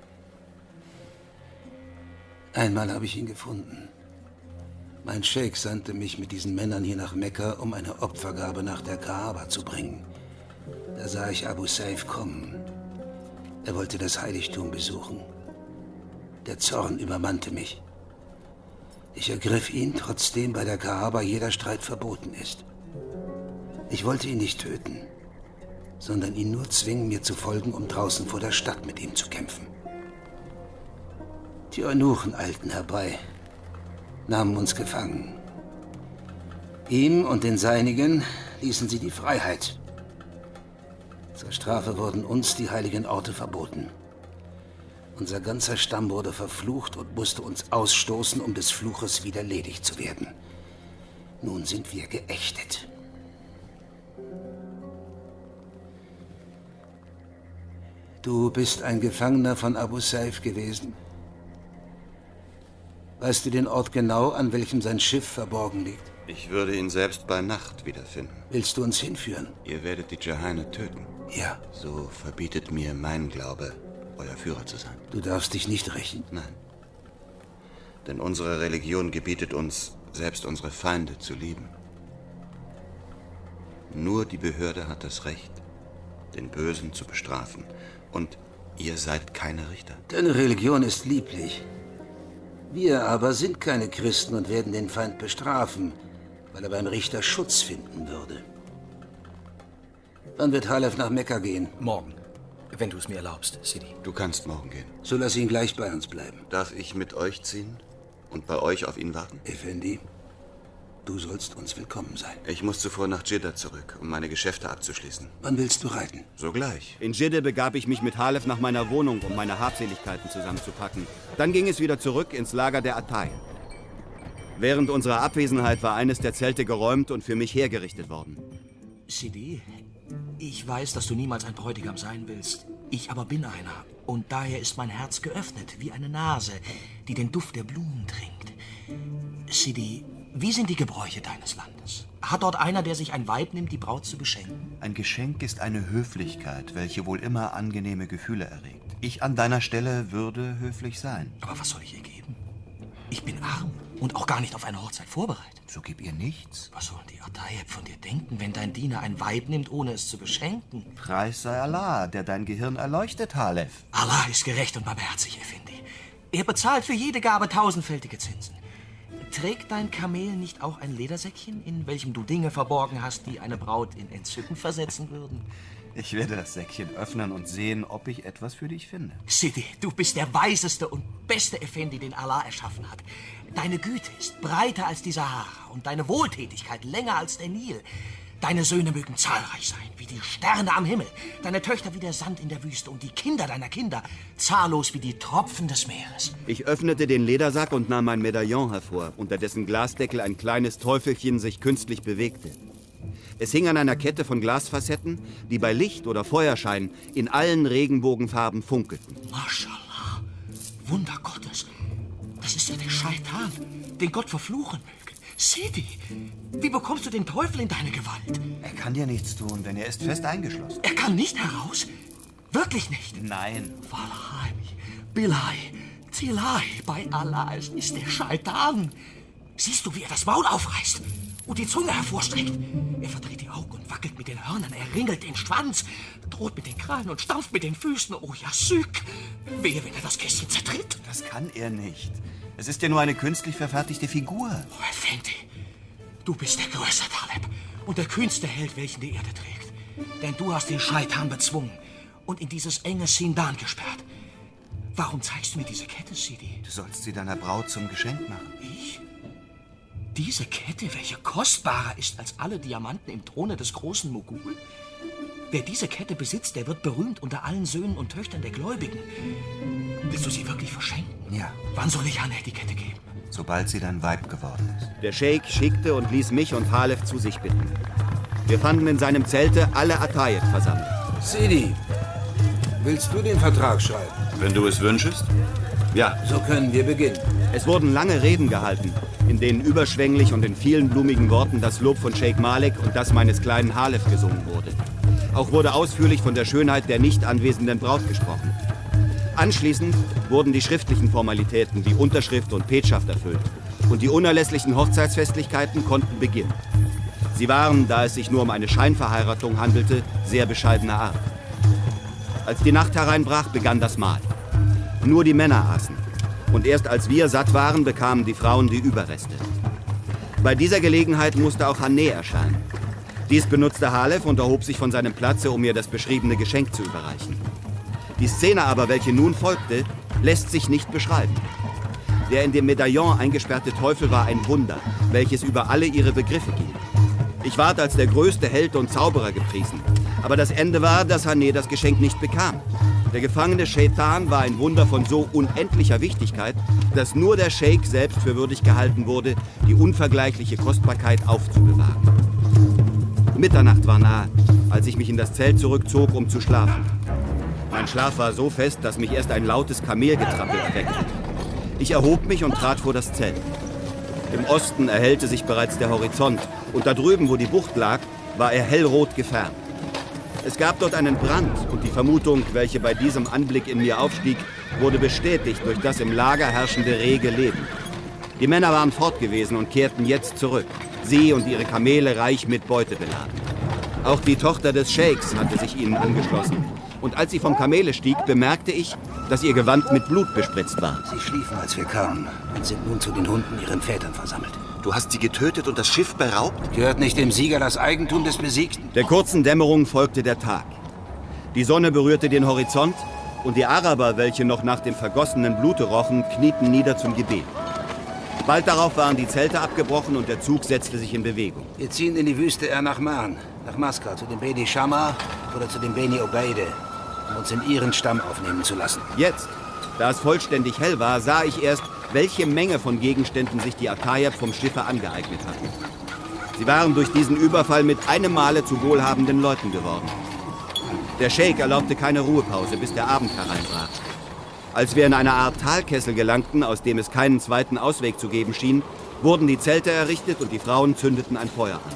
Einmal habe ich ihn gefunden. Mein Scheik sandte mich mit diesen Männern hier nach Mekka, um eine Opfergabe nach der Kaaba zu bringen. Da sah ich Abu Saif kommen. Er wollte das Heiligtum besuchen. Der Zorn übermannte mich. Ich ergriff ihn, trotzdem bei der Kaaba jeder Streit verboten ist. Ich wollte ihn nicht töten, sondern ihn nur zwingen, mir zu folgen, um draußen vor der Stadt mit ihm zu kämpfen. Die Eunuchen eilten herbei, nahmen uns gefangen. Ihm und den Seinigen ließen sie die Freiheit. Zur Strafe wurden uns die heiligen Orte verboten. Unser ganzer Stamm wurde verflucht und musste uns ausstoßen, um des Fluches wieder ledig zu werden. Nun sind wir geächtet. Du bist ein Gefangener von Abu Saif gewesen. Weißt du den Ort genau, an welchem sein Schiff verborgen liegt? Ich würde ihn selbst bei Nacht wiederfinden. Willst du uns hinführen? Ihr werdet die Cheaine töten. Ja. So verbietet mir mein Glaube, euer Führer zu sein. Du darfst dich nicht rächen. Nein. Denn unsere Religion gebietet uns, selbst unsere Feinde zu lieben. Nur die Behörde hat das Recht, den Bösen zu bestrafen. Und ihr seid keine Richter. Deine Religion ist lieblich. Wir aber sind keine Christen und werden den Feind bestrafen, weil er beim Richter Schutz finden würde. Wann wird Halef nach Mekka gehen? Morgen, wenn du es mir erlaubst, Sidi. Du kannst morgen gehen. So lass ihn gleich bei uns bleiben. Darf ich mit euch ziehen und bei euch auf ihn warten? Effendi, du sollst uns willkommen sein. Ich muss zuvor nach Dschidda zurück, um meine Geschäfte abzuschließen. Wann willst du reiten? Sogleich. In Dschidda begab ich mich mit Halef nach meiner Wohnung, um meine Habseligkeiten zusammenzupacken. Dann ging es wieder zurück ins Lager der Atay. Während unserer Abwesenheit war eines der Zelte geräumt und für mich hergerichtet worden. Sidi, ich weiß, dass du niemals ein Bräutigam sein willst. Ich aber bin einer. Und daher ist mein Herz geöffnet, wie eine Nase, die den Duft der Blumen trinkt. Sidi, wie sind die Gebräuche deines Landes? Hat dort einer, der sich ein Weib nimmt, die Braut zu beschenken? Ein Geschenk ist eine Höflichkeit, welche wohl immer angenehme Gefühle erregt. Ich an deiner Stelle würde höflich sein. Aber was soll ich ihr geben? Ich bin arm und auch gar nicht auf eine Hochzeit vorbereitet. So gib ihr nichts. Was sollen die Atayeb von dir denken, wenn dein Diener ein Weib nimmt, ohne es zu beschenken? Preis sei Allah, der dein Gehirn erleuchtet, Halef. Allah ist gerecht und barmherzig, Effendi. Er bezahlt für jede Gabe 1000-fältige Zinsen. Trägt dein Kamel nicht auch ein Ledersäckchen, in welchem du Dinge verborgen hast, die eine Braut in Entzücken versetzen würden? Ich werde das Säckchen öffnen und sehen, ob ich etwas für dich finde. Sidi, du bist der weiseste und beste Effendi, den Allah erschaffen hat. Deine Güte ist breiter als die Sahara und deine Wohltätigkeit länger als der Nil. Deine Söhne mögen zahlreich sein, wie die Sterne am Himmel, deine Töchter wie der Sand in der Wüste und die Kinder deiner Kinder zahllos wie die Tropfen des Meeres. Ich öffnete den Ledersack und nahm ein Medaillon hervor, unter dessen Glasdeckel ein kleines Teufelchen sich künstlich bewegte. Es hing an einer Kette von Glasfacetten, die bei Licht oder Feuerschein in allen Regenbogenfarben funkelten. Maschallah, Wunder Gottes, das ist ja der Scheitan, den Gott verfluchen möge. Sidi, wie bekommst du den Teufel in deine Gewalt? Er kann dir nichts tun, denn er ist fest eingeschlossen. Er kann nicht heraus? Wirklich nicht? Nein. Wallahi, Billahi, Tilai, bei Allah, es ist der Scheitan. Siehst du, wie er das Maul aufreißt und die Zunge hervorstreckt? Er verdreht die Augen und wackelt mit den Hörnern, er ringelt den Schwanz, droht mit den Krallen und stampft mit den Füßen. Oh ja, Sück, wehe, wenn er das Kästchen zertritt. Das kann er nicht. Es ist ja nur eine künstlich verfertigte Figur. Oh, Effendi, du bist der größte Taleb und der kühnste Held, welchen die Erde trägt. Denn du hast den Scheitan bezwungen und in dieses enge Sindan gesperrt. Warum zeigst du mir diese Kette, Sidi? Du sollst sie deiner Braut zum Geschenk machen. Ich? Diese Kette, welche kostbarer ist als alle Diamanten im Throne des großen Mogul? Wer diese Kette besitzt, der wird berühmt unter allen Söhnen und Töchtern der Gläubigen. Willst du sie wirklich verschenken? Ja. Wann soll ich Hanne die Kette geben? Sobald sie dein Weib geworden ist. Der Scheik schickte und ließ mich und Halef zu sich bitten. Wir fanden in seinem Zelte alle Atayeb versammelt. Sidi, willst du den Vertrag schreiben? Wenn du es wünschest? Ja. So können wir beginnen. Es wurden lange Reden gehalten, in denen überschwänglich und in vielen blumigen Worten das Lob von Scheik Malik und das meines kleinen Halef gesungen wurde. Auch wurde ausführlich von der Schönheit der nicht anwesenden Braut gesprochen. Anschließend wurden die schriftlichen Formalitäten wie Unterschrift und Petschaft erfüllt und die unerlässlichen Hochzeitsfestlichkeiten konnten beginnen. Sie waren, da es sich nur um eine Scheinverheiratung handelte, sehr bescheidener Art. Als die Nacht hereinbrach, begann das Mahl. Nur die Männer aßen. Und erst als wir satt waren, bekamen die Frauen die Überreste. Bei dieser Gelegenheit musste auch Hanne erscheinen. Dies benutzte Halef und erhob sich von seinem Platze, um mir das beschriebene Geschenk zu überreichen. Die Szene aber, welche nun folgte, lässt sich nicht beschreiben. Der in dem Medaillon eingesperrte Teufel war ein Wunder, welches über alle ihre Begriffe ging. Ich ward als der größte Held und Zauberer gepriesen. Aber das Ende war, dass Hanne das Geschenk nicht bekam. Der gefangene Scheitan war ein Wunder von so unendlicher Wichtigkeit, dass nur der Scheik selbst für würdig gehalten wurde, die unvergleichliche Kostbarkeit aufzubewahren. Mitternacht war nahe, als ich mich in das Zelt zurückzog, um zu schlafen. Mein Schlaf war so fest, dass mich erst ein lautes Kamelgetrappel erweckte. Ich erhob mich und trat vor das Zelt. Im Osten erhellte sich bereits der Horizont und da drüben, wo die Bucht lag, war er hellrot gefärbt. Es gab dort einen Brand und die Vermutung, welche bei diesem Anblick in mir aufstieg, wurde bestätigt durch das im Lager herrschende rege Leben. Die Männer waren fort gewesen und kehrten jetzt zurück, sie und ihre Kamele reich mit Beute beladen. Auch die Tochter des Scheiks hatte sich ihnen angeschlossen. Und als sie vom Kamele stieg, bemerkte ich, dass ihr Gewand mit Blut bespritzt war. Sie schliefen, als wir kamen und sind nun zu den Hunden ihren Vätern versammelt. Du hast sie getötet und das Schiff beraubt? Gehört nicht dem Sieger das Eigentum des Besiegten? Der kurzen Dämmerung folgte der Tag. Die Sonne berührte den Horizont und die Araber, welche noch nach dem vergossenen Blute rochen, knieten nieder zum Gebet. Bald darauf waren die Zelte abgebrochen und der Zug setzte sich in Bewegung. Wir ziehen in die Wüste Ernachman, nach Maska, zu den Beni Shammar oder zu den Beni Obeide, um uns in ihren Stamm aufnehmen zu lassen. Jetzt, da es vollständig hell war, sah ich erst, welche Menge von Gegenständen sich die Atayeb vom Schiffe angeeignet hatten. Sie waren durch diesen Überfall mit einem Male zu wohlhabenden Leuten geworden. Der Scheik erlaubte keine Ruhepause, bis der Abend hereinbrach. Als wir in eine Art Talkessel gelangten, aus dem es keinen zweiten Ausweg zu geben schien, wurden die Zelte errichtet und die Frauen zündeten ein Feuer an.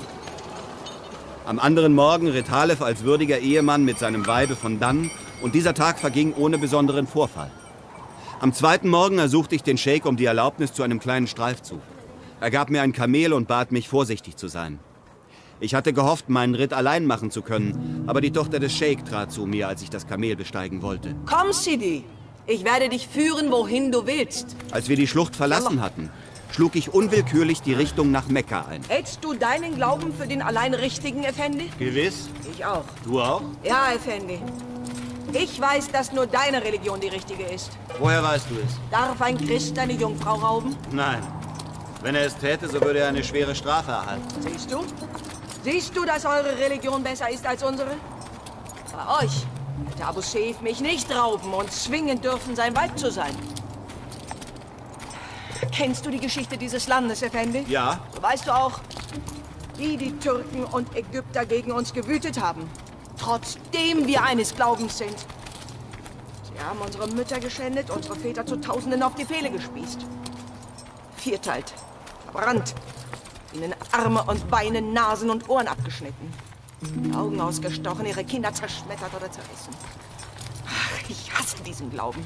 Am anderen Morgen ritt Halef als würdiger Ehemann mit seinem Weibe von dann und dieser Tag verging ohne besonderen Vorfall. Am zweiten Morgen ersuchte ich den Scheik um die Erlaubnis zu einem kleinen Streifzug. Er gab mir ein Kamel und bat mich, vorsichtig zu sein. Ich hatte gehofft, meinen Ritt allein machen zu können, aber die Tochter des Scheik trat zu mir, als ich das Kamel besteigen wollte. Komm, Sidi. Ich werde dich führen, wohin du willst. Als wir die Schlucht verlassen hatten, schlug ich unwillkürlich die Richtung nach Mekka ein. Hältst du deinen Glauben für den allein richtigen, Effendi? Gewiss. Ich auch. Du auch? Ja, Effendi. Ich weiß, dass nur deine Religion die richtige ist. Woher weißt du es? Darf ein Christ eine Jungfrau rauben? Nein. Wenn er es täte, so würde er eine schwere Strafe erhalten. Siehst du? Siehst du, dass eure Religion besser ist als unsere? Bei euch hätte Abu Saif mich nicht rauben und zwingen dürfen, sein Weib zu sein. Kennst du die Geschichte dieses Landes, Effendi? Ja. So weißt du auch, wie die Türken und Ägypter gegen uns gewütet haben. Trotzdem wir eines Glaubens sind. Sie haben unsere Mütter geschändet, unsere Väter zu Tausenden auf die Pfähle gespießt. Vierteilt, verbrannt, ihnen Arme und Beine, Nasen und Ohren abgeschnitten. Die Augen ausgestochen, ihre Kinder zerschmettert oder zerrissen. Ach, ich hasse diesen Glauben.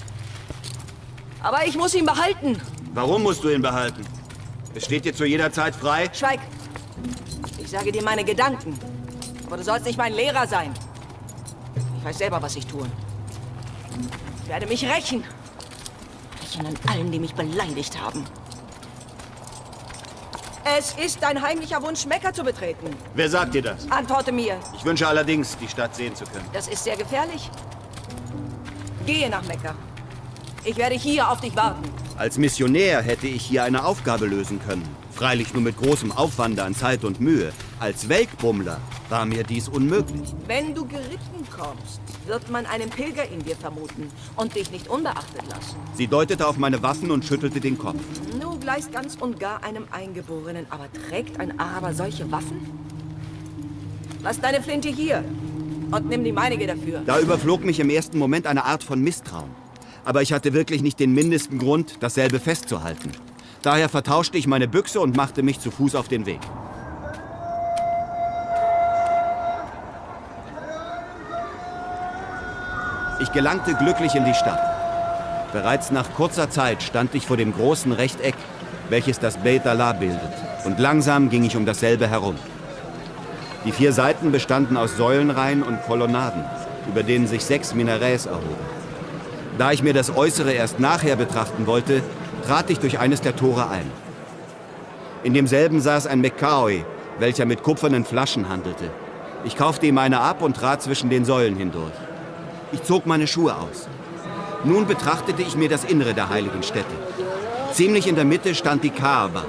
Aber ich muss ihn behalten. Warum musst du ihn behalten? Es steht dir zu jeder Zeit frei. Schweig. Ich sage dir meine Gedanken. Aber du sollst nicht mein Lehrer sein. Ich weiß selber, was ich tue. Ich werde mich rächen. rächen an allen, die mich beleidigt haben. Es ist dein heimlicher Wunsch, Mekka zu betreten. Wer sagt dir das? Antworte mir. Ich wünsche allerdings, die Stadt sehen zu können. Das ist sehr gefährlich. Gehe nach Mekka. Ich werde hier auf dich warten. Als Missionär hätte ich hier eine Aufgabe lösen können. Freilich nur mit großem Aufwand an Zeit und Mühe. Als Weltbummler war mir dies unmöglich. Wenn du geritten kommst, wird man einen Pilger in dir vermuten und dich nicht unbeachtet lassen. Sie deutete auf meine Waffen und schüttelte den Kopf. Du gleichst ganz und gar einem Eingeborenen, aber trägt ein Araber solche Waffen? Lass deine Flinte hier und nimm die meinige dafür. Da überflog mich im ersten Moment eine Art von Misstrauen. Aber ich hatte wirklich nicht den mindesten Grund, dasselbe festzuhalten. Daher vertauschte ich meine Büchse und machte mich zu Fuß auf den Weg. Ich gelangte glücklich in die Stadt. Bereits nach kurzer Zeit stand ich vor dem großen Rechteck, welches das Beit Allah bildet. Und langsam ging ich um dasselbe herum. Die 4 Seiten bestanden aus Säulenreihen und Kolonnaden, über denen sich 6 Minarets erhoben. Da ich mir das Äußere erst nachher betrachten wollte, trat ich durch eines der Tore ein. In demselben saß ein Mekkaoi, welcher mit kupfernen Flaschen handelte. Ich kaufte ihm eine ab und trat zwischen den Säulen hindurch. Ich zog meine Schuhe aus. Nun betrachtete ich mir das Innere der heiligen Stätte. Ziemlich in der Mitte stand die Kaaba.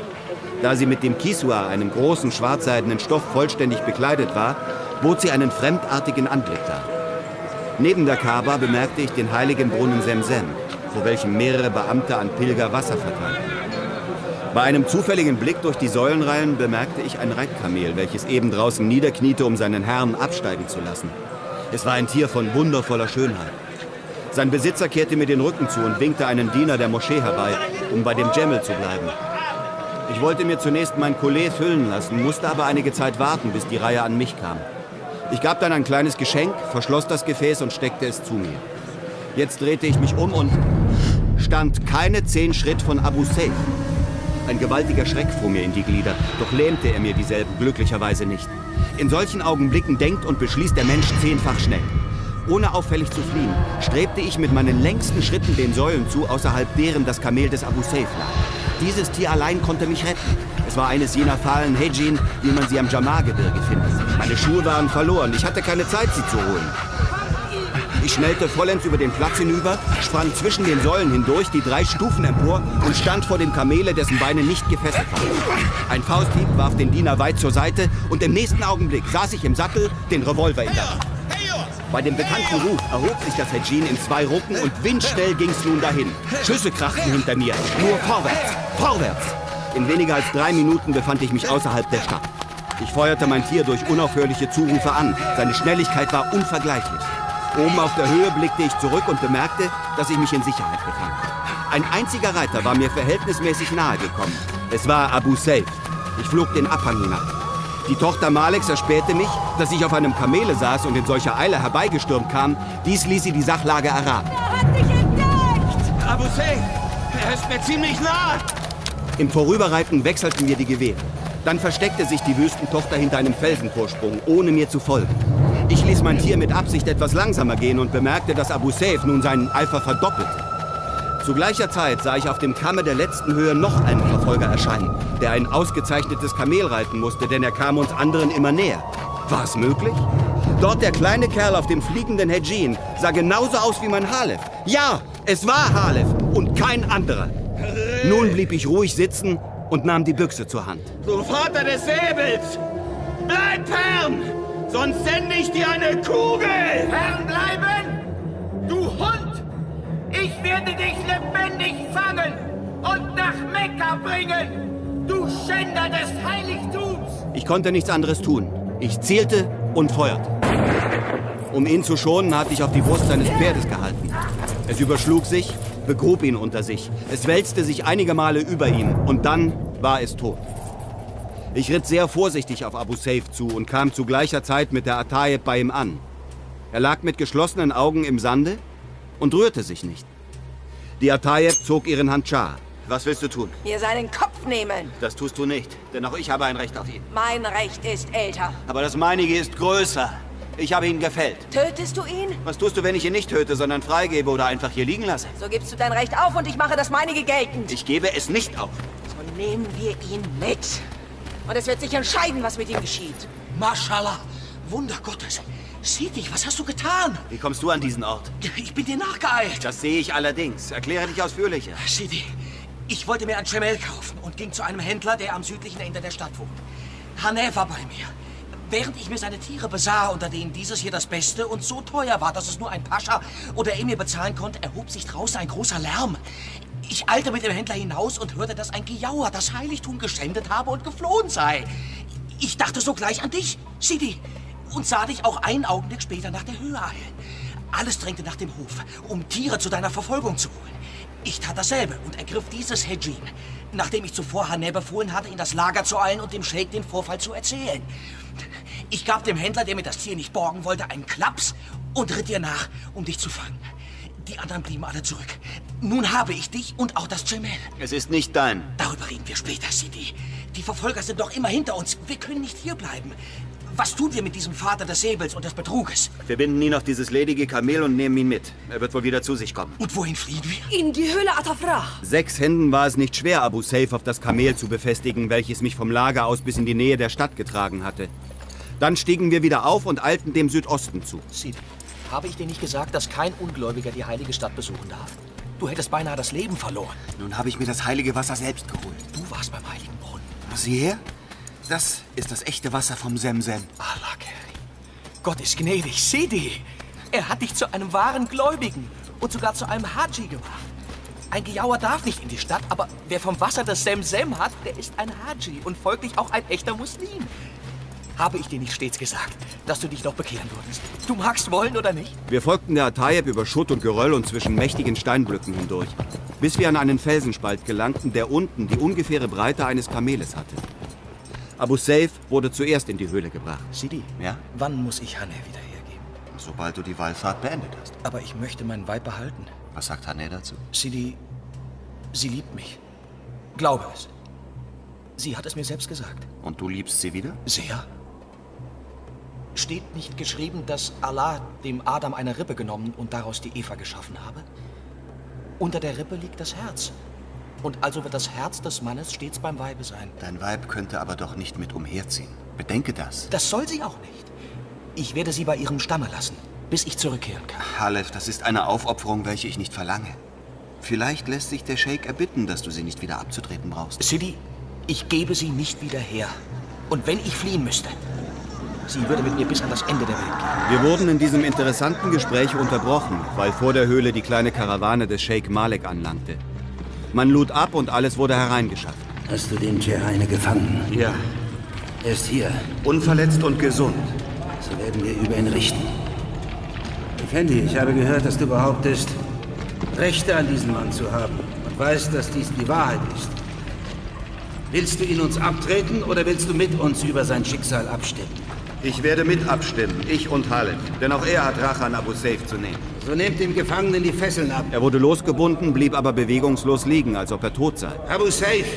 Da sie mit dem Kiswa, einem großen schwarzseidenen Stoff, vollständig bekleidet war, bot sie einen fremdartigen Anblick dar. Neben der Kaaba bemerkte ich den heiligen Brunnen Semsem, vor welchem mehrere Beamte an Pilger Wasser verteilten. Bei einem zufälligen Blick durch die Säulenreihen bemerkte ich ein Reitkamel, welches eben draußen niederkniete, um seinen Herrn absteigen zu lassen. Es war ein Tier von wundervoller Schönheit. Sein Besitzer kehrte mir den Rücken zu und winkte einen Diener der Moschee herbei, um bei dem Dschemmel zu bleiben. Ich wollte mir zunächst mein Collet füllen lassen, musste aber einige Zeit warten, bis die Reihe an mich kam. Ich gab dann ein kleines Geschenk, verschloss das Gefäß und steckte es zu mir. Jetzt drehte ich mich um und stand keine 10 Schritt von Abu Saif. Ein gewaltiger Schreck fuhr mir in die Glieder, doch lähmte er mir dieselben glücklicherweise nicht. In solchen Augenblicken denkt und beschließt der Mensch 10-fach schnell. Ohne auffällig zu fliehen, strebte ich mit meinen längsten Schritten den Säulen zu, außerhalb deren das Kamel des Abu Saif lag. Dieses Tier allein konnte mich retten. Es war eines jener fahlen Hedjin, wie man sie am Jamar-Gebirge findet. Meine Schuhe waren verloren, ich hatte keine Zeit, sie zu holen. Ich schnellte vollends über den Platz hinüber, sprang zwischen den Säulen hindurch, die 3 Stufen empor und stand vor dem Kamele, dessen Beine nicht gefesselt waren. Ein Fausthieb warf den Diener weit zur Seite und im nächsten Augenblick saß ich im Sattel, den Revolver in der Hand. Bei dem bekannten Ruf erhob sich das Hedjin in 2 Rucken und windschnell ging's nun dahin. Schüsse krachten hinter mir, nur vorwärts, vorwärts. In weniger als 3 Minuten befand ich mich außerhalb der Stadt. Ich feuerte mein Tier durch unaufhörliche Zurufe an. Seine Schnelligkeit war unvergleichlich. Oben auf der Höhe blickte ich zurück und bemerkte, dass ich mich in Sicherheit befand. Ein einziger Reiter war mir verhältnismäßig nahe gekommen. Es war Abu Saif. Ich flog den Abhang hinab. Die Tochter Maleks erspähte mich, dass ich auf einem Kamele saß und in solcher Eile herbeigestürmt kam. Dies ließ sie die Sachlage erraten. Er hat dich entdeckt! Abu Saif, er ist mir ziemlich nah! Im Vorüberreiten wechselten wir die Gewehre. Dann versteckte sich die Wüstentochter hinter einem Felsenvorsprung, ohne mir zu folgen. Ich ließ mein Tier mit Absicht etwas langsamer gehen und bemerkte, dass Abu Saif nun seinen Eifer verdoppelte. Zu gleicher Zeit sah ich auf dem Kamme der letzten Höhe noch einen Verfolger erscheinen, der ein ausgezeichnetes Kamel reiten musste, denn er kam uns anderen immer näher. War es möglich? Dort der kleine Kerl auf dem fliegenden Hedjin sah genauso aus wie mein Halef. Ja, es war Halef und kein anderer. Nun blieb ich ruhig sitzen und nahm die Büchse zur Hand. Du Vater des Säbels! Bleib fern! Sonst sende ich dir eine Kugel! Fernbleiben! Du Hund! Ich werde dich lebendig fangen und nach Mekka bringen! Du Schänder des Heiligtums! Ich konnte nichts anderes tun. Ich zielte und feuerte. Um ihn zu schonen, hatte ich auf die Brust seines Pferdes gehalten. Es überschlug sich, begrub ihn unter sich. Es wälzte sich einige Male über ihn und dann war es tot. Ich ritt sehr vorsichtig auf Abu Saif zu und kam zu gleicher Zeit mit der Atayeb bei ihm an. Er lag mit geschlossenen Augen im Sande und rührte sich nicht. Die Atayeb zog ihren Handschar. Was willst du tun? Mir seinen Kopf nehmen. Das tust du nicht, denn auch ich habe ein Recht auf ihn. Mein Recht ist älter. Aber das meinige ist größer. Ich habe ihn gefällt. Tötest du ihn? Was tust du, wenn ich ihn nicht töte, sondern freigebe oder einfach hier liegen lasse? So gibst du dein Recht auf und ich mache das meinige geltend. Ich gebe es nicht auf. So nehmen wir ihn mit. Und es wird sich entscheiden, was mit ihm geschieht. Mashallah, Wunder Gottes. Sieh dich, was hast du getan? Wie kommst du an diesen Ort? Ich bin dir nachgeeilt. Das sehe ich allerdings. Erkläre dich ausführlicher. Sidi, ich wollte mir ein Chamel kaufen und ging zu einem Händler, der am südlichen Ende der Stadt wohnt. Hanef war bei mir. Während ich mir seine Tiere besah, unter denen dieses hier das Beste und so teuer war, dass es nur ein Pascha oder Emir bezahlen konnte, erhob sich draußen ein großer Lärm. Ich eilte mit dem Händler hinaus und hörte, dass ein Gejauer das Heiligtum geschändet habe und geflohen sei. Ich dachte sogleich an dich, Sidi, und sah dich auch einen Augenblick später nach der Höhe eilen. Alles drängte nach dem Hof, um Tiere zu deiner Verfolgung zu holen. Ich tat dasselbe und ergriff dieses Hedjin, nachdem ich zuvor Haneh befohlen hatte, in das Lager zu eilen und dem Scheik den Vorfall zu erzählen. Ich gab dem Händler, der mir das Tier nicht borgen wollte, einen Klaps und ritt dir nach, um dich zu fangen. Die anderen blieben alle zurück. Nun habe ich dich und auch das Chamel. Es ist nicht dein. Darüber reden wir später, Sidi. Die Verfolger sind doch immer hinter uns. Wir können nicht hierbleiben. Was tun wir mit diesem Vater des Säbels und des Betruges? Wir binden ihn auf dieses ledige Kamel und nehmen ihn mit. Er wird wohl wieder zu sich kommen. Und wohin fliehen wir? In die Höhle Atafrah. 6 Händen war es nicht schwer, Abu Saif auf das Kamel zu befestigen, welches mich vom Lager aus bis in die Nähe der Stadt getragen hatte. Dann stiegen wir wieder auf und eilten dem Südosten zu. Sidi, habe ich dir nicht gesagt, dass kein Ungläubiger die heilige Stadt besuchen darf? Du hättest beinahe das Leben verloren. Nun habe ich mir das heilige Wasser selbst geholt. Du warst beim heiligen Brunnen. Sieh her, das ist das echte Wasser vom Semsem. Allah, Kerry. Gott ist gnädig. Sidi, er hat dich zu einem wahren Gläubigen und sogar zu einem Haji gemacht. Ein Gejauer darf nicht in die Stadt, aber wer vom Wasser das Semsem hat, der ist ein Haji und folglich auch ein echter Muslim. Habe ich dir nicht stets gesagt, dass du dich noch bekehren würdest? Du magst wollen oder nicht? Wir folgten der Atayeb über Schutt und Geröll und zwischen mächtigen Steinblöcken hindurch, bis wir an einen Felsenspalt gelangten, der unten die ungefähre Breite eines Kameles hatte. Abu Saif wurde zuerst in die Höhle gebracht. Sidi, ja? Wann muss ich Haneh wieder hergeben? Sobald du die Wallfahrt beendet hast. Aber ich möchte mein Weib behalten. Was sagt Haneh dazu? Sidi, sie liebt mich. Glaube es. Sie hat es mir selbst gesagt. Und du liebst sie wieder? Sehr. Steht nicht geschrieben, dass Allah dem Adam eine Rippe genommen und daraus die Eva geschaffen habe? Unter der Rippe liegt das Herz. Und also wird das Herz des Mannes stets beim Weibe sein. Dein Weib könnte aber doch nicht mit umherziehen. Bedenke das. Das soll sie auch nicht. Ich werde sie bei ihrem Stamme lassen, bis ich zurückkehren kann. Halef, das ist eine Aufopferung, welche ich nicht verlange. Vielleicht lässt sich der Scheik erbitten, dass du sie nicht wieder abzutreten brauchst. Sidi, ich gebe sie nicht wieder her. Und wenn ich fliehen müsste, sie würde mit mir bis an das Ende der Welt gehen. Wir wurden in diesem interessanten Gespräch unterbrochen, weil vor der Höhle die kleine Karawane des Scheik Malek anlangte. Man lud ab und alles wurde hereingeschafft. Hast du den Tschereine gefangen? Ja. Er ist hier. Unverletzt und gesund. So werden wir über ihn richten. Effendi, ich habe gehört, dass du behauptest, Rechte an diesen Mann zu haben und weißt, dass dies die Wahrheit ist. Willst du ihn uns abtreten oder willst du mit uns über sein Schicksal abstimmen? Ich werde mit abstimmen, ich und Halef, denn auch er hat Rache an Abu Saif zu nehmen. So nehmt dem Gefangenen die Fesseln ab. Er wurde losgebunden, blieb aber bewegungslos liegen, als ob er tot sei. Abu Saif,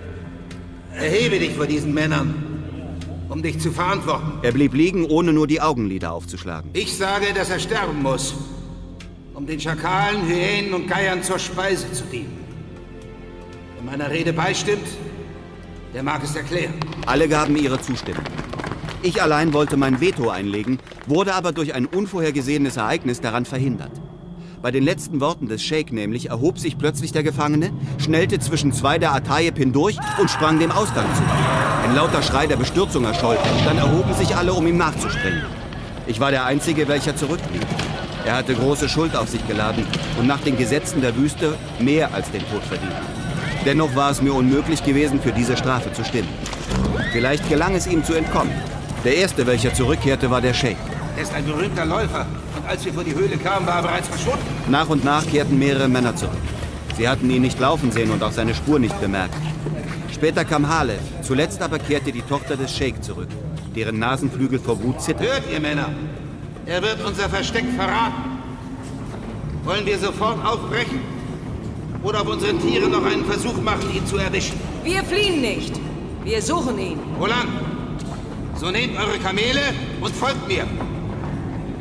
erhebe dich vor diesen Männern, um dich zu verantworten. Er blieb liegen, ohne nur die Augenlider aufzuschlagen. Ich sage, dass er sterben muss, um den Schakalen, Hyänen und Geiern zur Speise zu dienen. Wer meiner Rede beistimmt, der mag es erklären. Alle gaben ihre Zustimmung. Ich allein wollte mein Veto einlegen, wurde aber durch ein unvorhergesehenes Ereignis daran verhindert. Bei den letzten Worten des Scheik nämlich erhob sich plötzlich der Gefangene, schnellte zwischen 2 der Atayeb hindurch und sprang dem Ausgang zu. Ein lauter Schrei der Bestürzung erscholl, dann erhoben sich alle, um ihm nachzuspringen. Ich war der Einzige, welcher zurückblieb. Er hatte große Schuld auf sich geladen und nach den Gesetzen der Wüste mehr als den Tod verdient. Dennoch war es mir unmöglich gewesen, für diese Strafe zu stimmen. Vielleicht gelang es ihm zu entkommen. Der Erste, welcher zurückkehrte, war der Scheik. Er ist ein berühmter Läufer. Und als wir vor die Höhle kamen, war er bereits verschwunden. Nach und nach kehrten mehrere Männer zurück. Sie hatten ihn nicht laufen sehen und auch seine Spur nicht bemerkt. Später kam Halef. Zuletzt aber kehrte die Tochter des Scheik zurück, deren Nasenflügel vor Wut zitterten. Hört ihr, Männer! Er wird unser Versteck verraten. Wollen wir sofort aufbrechen? Oder auf unseren Tieren noch einen Versuch machen, ihn zu erwischen? Wir fliehen nicht. Wir suchen ihn. Wo lang? So nehmt eure Kamele und folgt mir.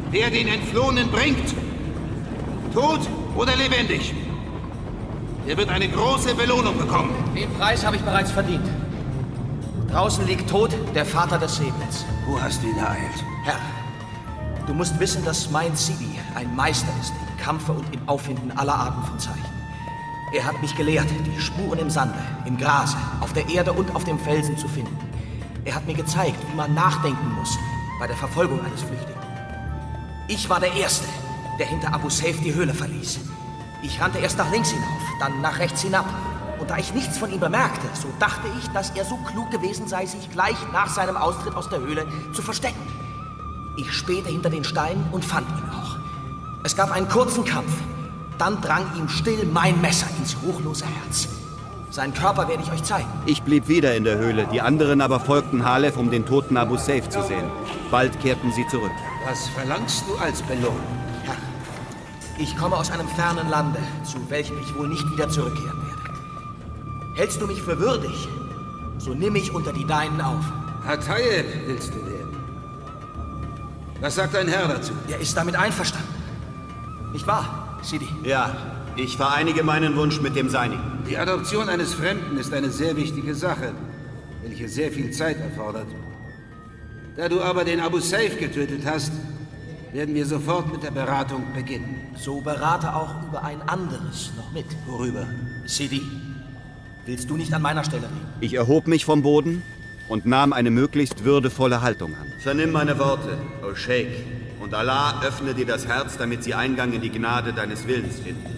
wer den Entflohenen bringt, tot oder lebendig, der wird eine große Belohnung bekommen. Den Preis habe ich bereits verdient. Draußen liegt tot der Vater des Säbels. Wo hast du ihn ereilt? Herr, du musst wissen, dass mein Sidi ein Meister ist im Kampfe und im Auffinden aller Arten von Zeichen. Er hat mich gelehrt, die Spuren im Sande, im Grase, auf der Erde und auf dem Felsen zu finden. Er hat mir gezeigt, wie man nachdenken muss bei der Verfolgung eines Flüchtigen. Ich war der Erste, der hinter Abu Saif die Höhle verließ. Ich rannte erst nach links hinauf, dann nach rechts hinab. Und da ich nichts von ihm bemerkte, so dachte ich, dass er so klug gewesen sei, sich gleich nach seinem Austritt aus der Höhle zu verstecken. Ich spähte hinter den Steinen und fand ihn auch. Es gab einen kurzen Kampf. Dann drang ihm still mein Messer ins ruchlose Herz. Seinen Körper werde ich euch zeigen. Ich blieb wieder in der Höhle, die anderen aber folgten Halef, um den toten Abu Saif zu sehen. Bald kehrten sie zurück. Was verlangst du als Belohnung? Herr, ich komme aus einem fernen Lande, zu welchem ich wohl nicht wieder zurückkehren werde. Hältst du mich für würdig, so nimm mich unter die Deinen auf. Hatayeb willst du werden? Was sagt dein Herr dazu? Er ist damit einverstanden. Nicht wahr, Sidi? Ja, ich vereinige meinen Wunsch mit dem seinigen. Die Adoption eines Fremden ist eine sehr wichtige Sache, welche sehr viel Zeit erfordert. Da du aber den Abu Saif getötet hast, werden wir sofort mit der Beratung beginnen. So berate auch über ein anderes noch mit. Worüber? Sidi, willst du nicht an meiner Stelle reden? Ich erhob mich vom Boden und nahm eine möglichst würdevolle Haltung an. Vernimm meine Worte, O Sheikh, und Allah öffne dir das Herz, damit sie Eingang in die Gnade deines Willens finden.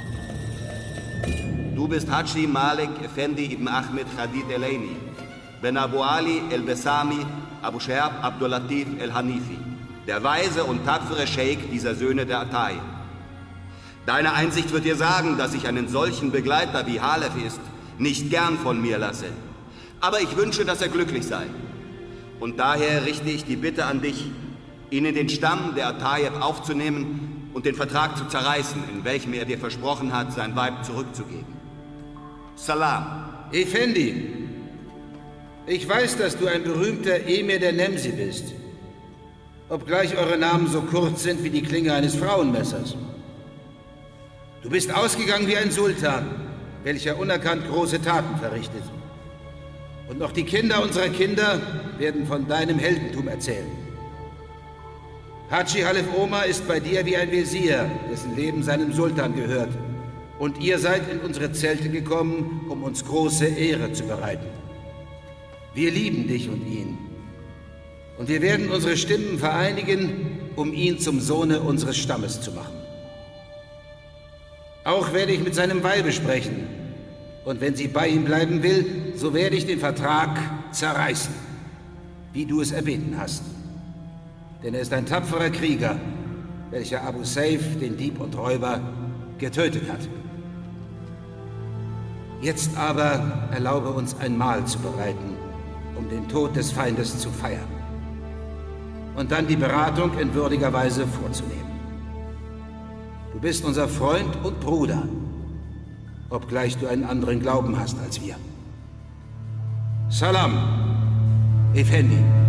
Du bist Haji Malik Effendi ibn Ahmed Khadid El-Aini, Ben Abu Ali El-Besami Abu Shahab Abdul Latif El-Hanifi, der weise und tapfere Sheikh dieser Söhne der Atai. Deine Einsicht wird dir sagen, dass ich einen solchen Begleiter wie Halef ist, nicht gern von mir lasse. Aber ich wünsche, dass er glücklich sei. Und daher richte ich die Bitte an dich, ihn in den Stamm der Atayeb aufzunehmen und den Vertrag zu zerreißen, in welchem er dir versprochen hat, sein Weib zurückzugeben. Salam. Effendi, ich weiß, dass du ein berühmter Emir der Nemsi bist, obgleich eure Namen so kurz sind wie die Klinge eines Frauenmessers. Du bist ausgegangen wie ein Sultan, welcher unerkannt große Taten verrichtet. Und noch die Kinder unserer Kinder werden von deinem Heldentum erzählen. Haji Halef Omar ist bei dir wie ein Wesir, dessen Leben seinem Sultan gehört. Und ihr seid in unsere Zelte gekommen, um uns große Ehre zu bereiten. Wir lieben dich und ihn. Und wir werden unsere Stimmen vereinigen, um ihn zum Sohne unseres Stammes zu machen. Auch werde ich mit seinem Weibe sprechen. Und wenn sie bei ihm bleiben will, so werde ich den Vertrag zerreißen, wie du es erbeten hast. Denn er ist ein tapferer Krieger, welcher Abu Saif, den Dieb und Räuber, getötet hat. Jetzt aber erlaube uns ein Mahl zu bereiten, um den Tod des Feindes zu feiern. Und dann die Beratung in würdiger Weise vorzunehmen. Du bist unser Freund und Bruder, obgleich du einen anderen Glauben hast als wir. Salam, Effendi.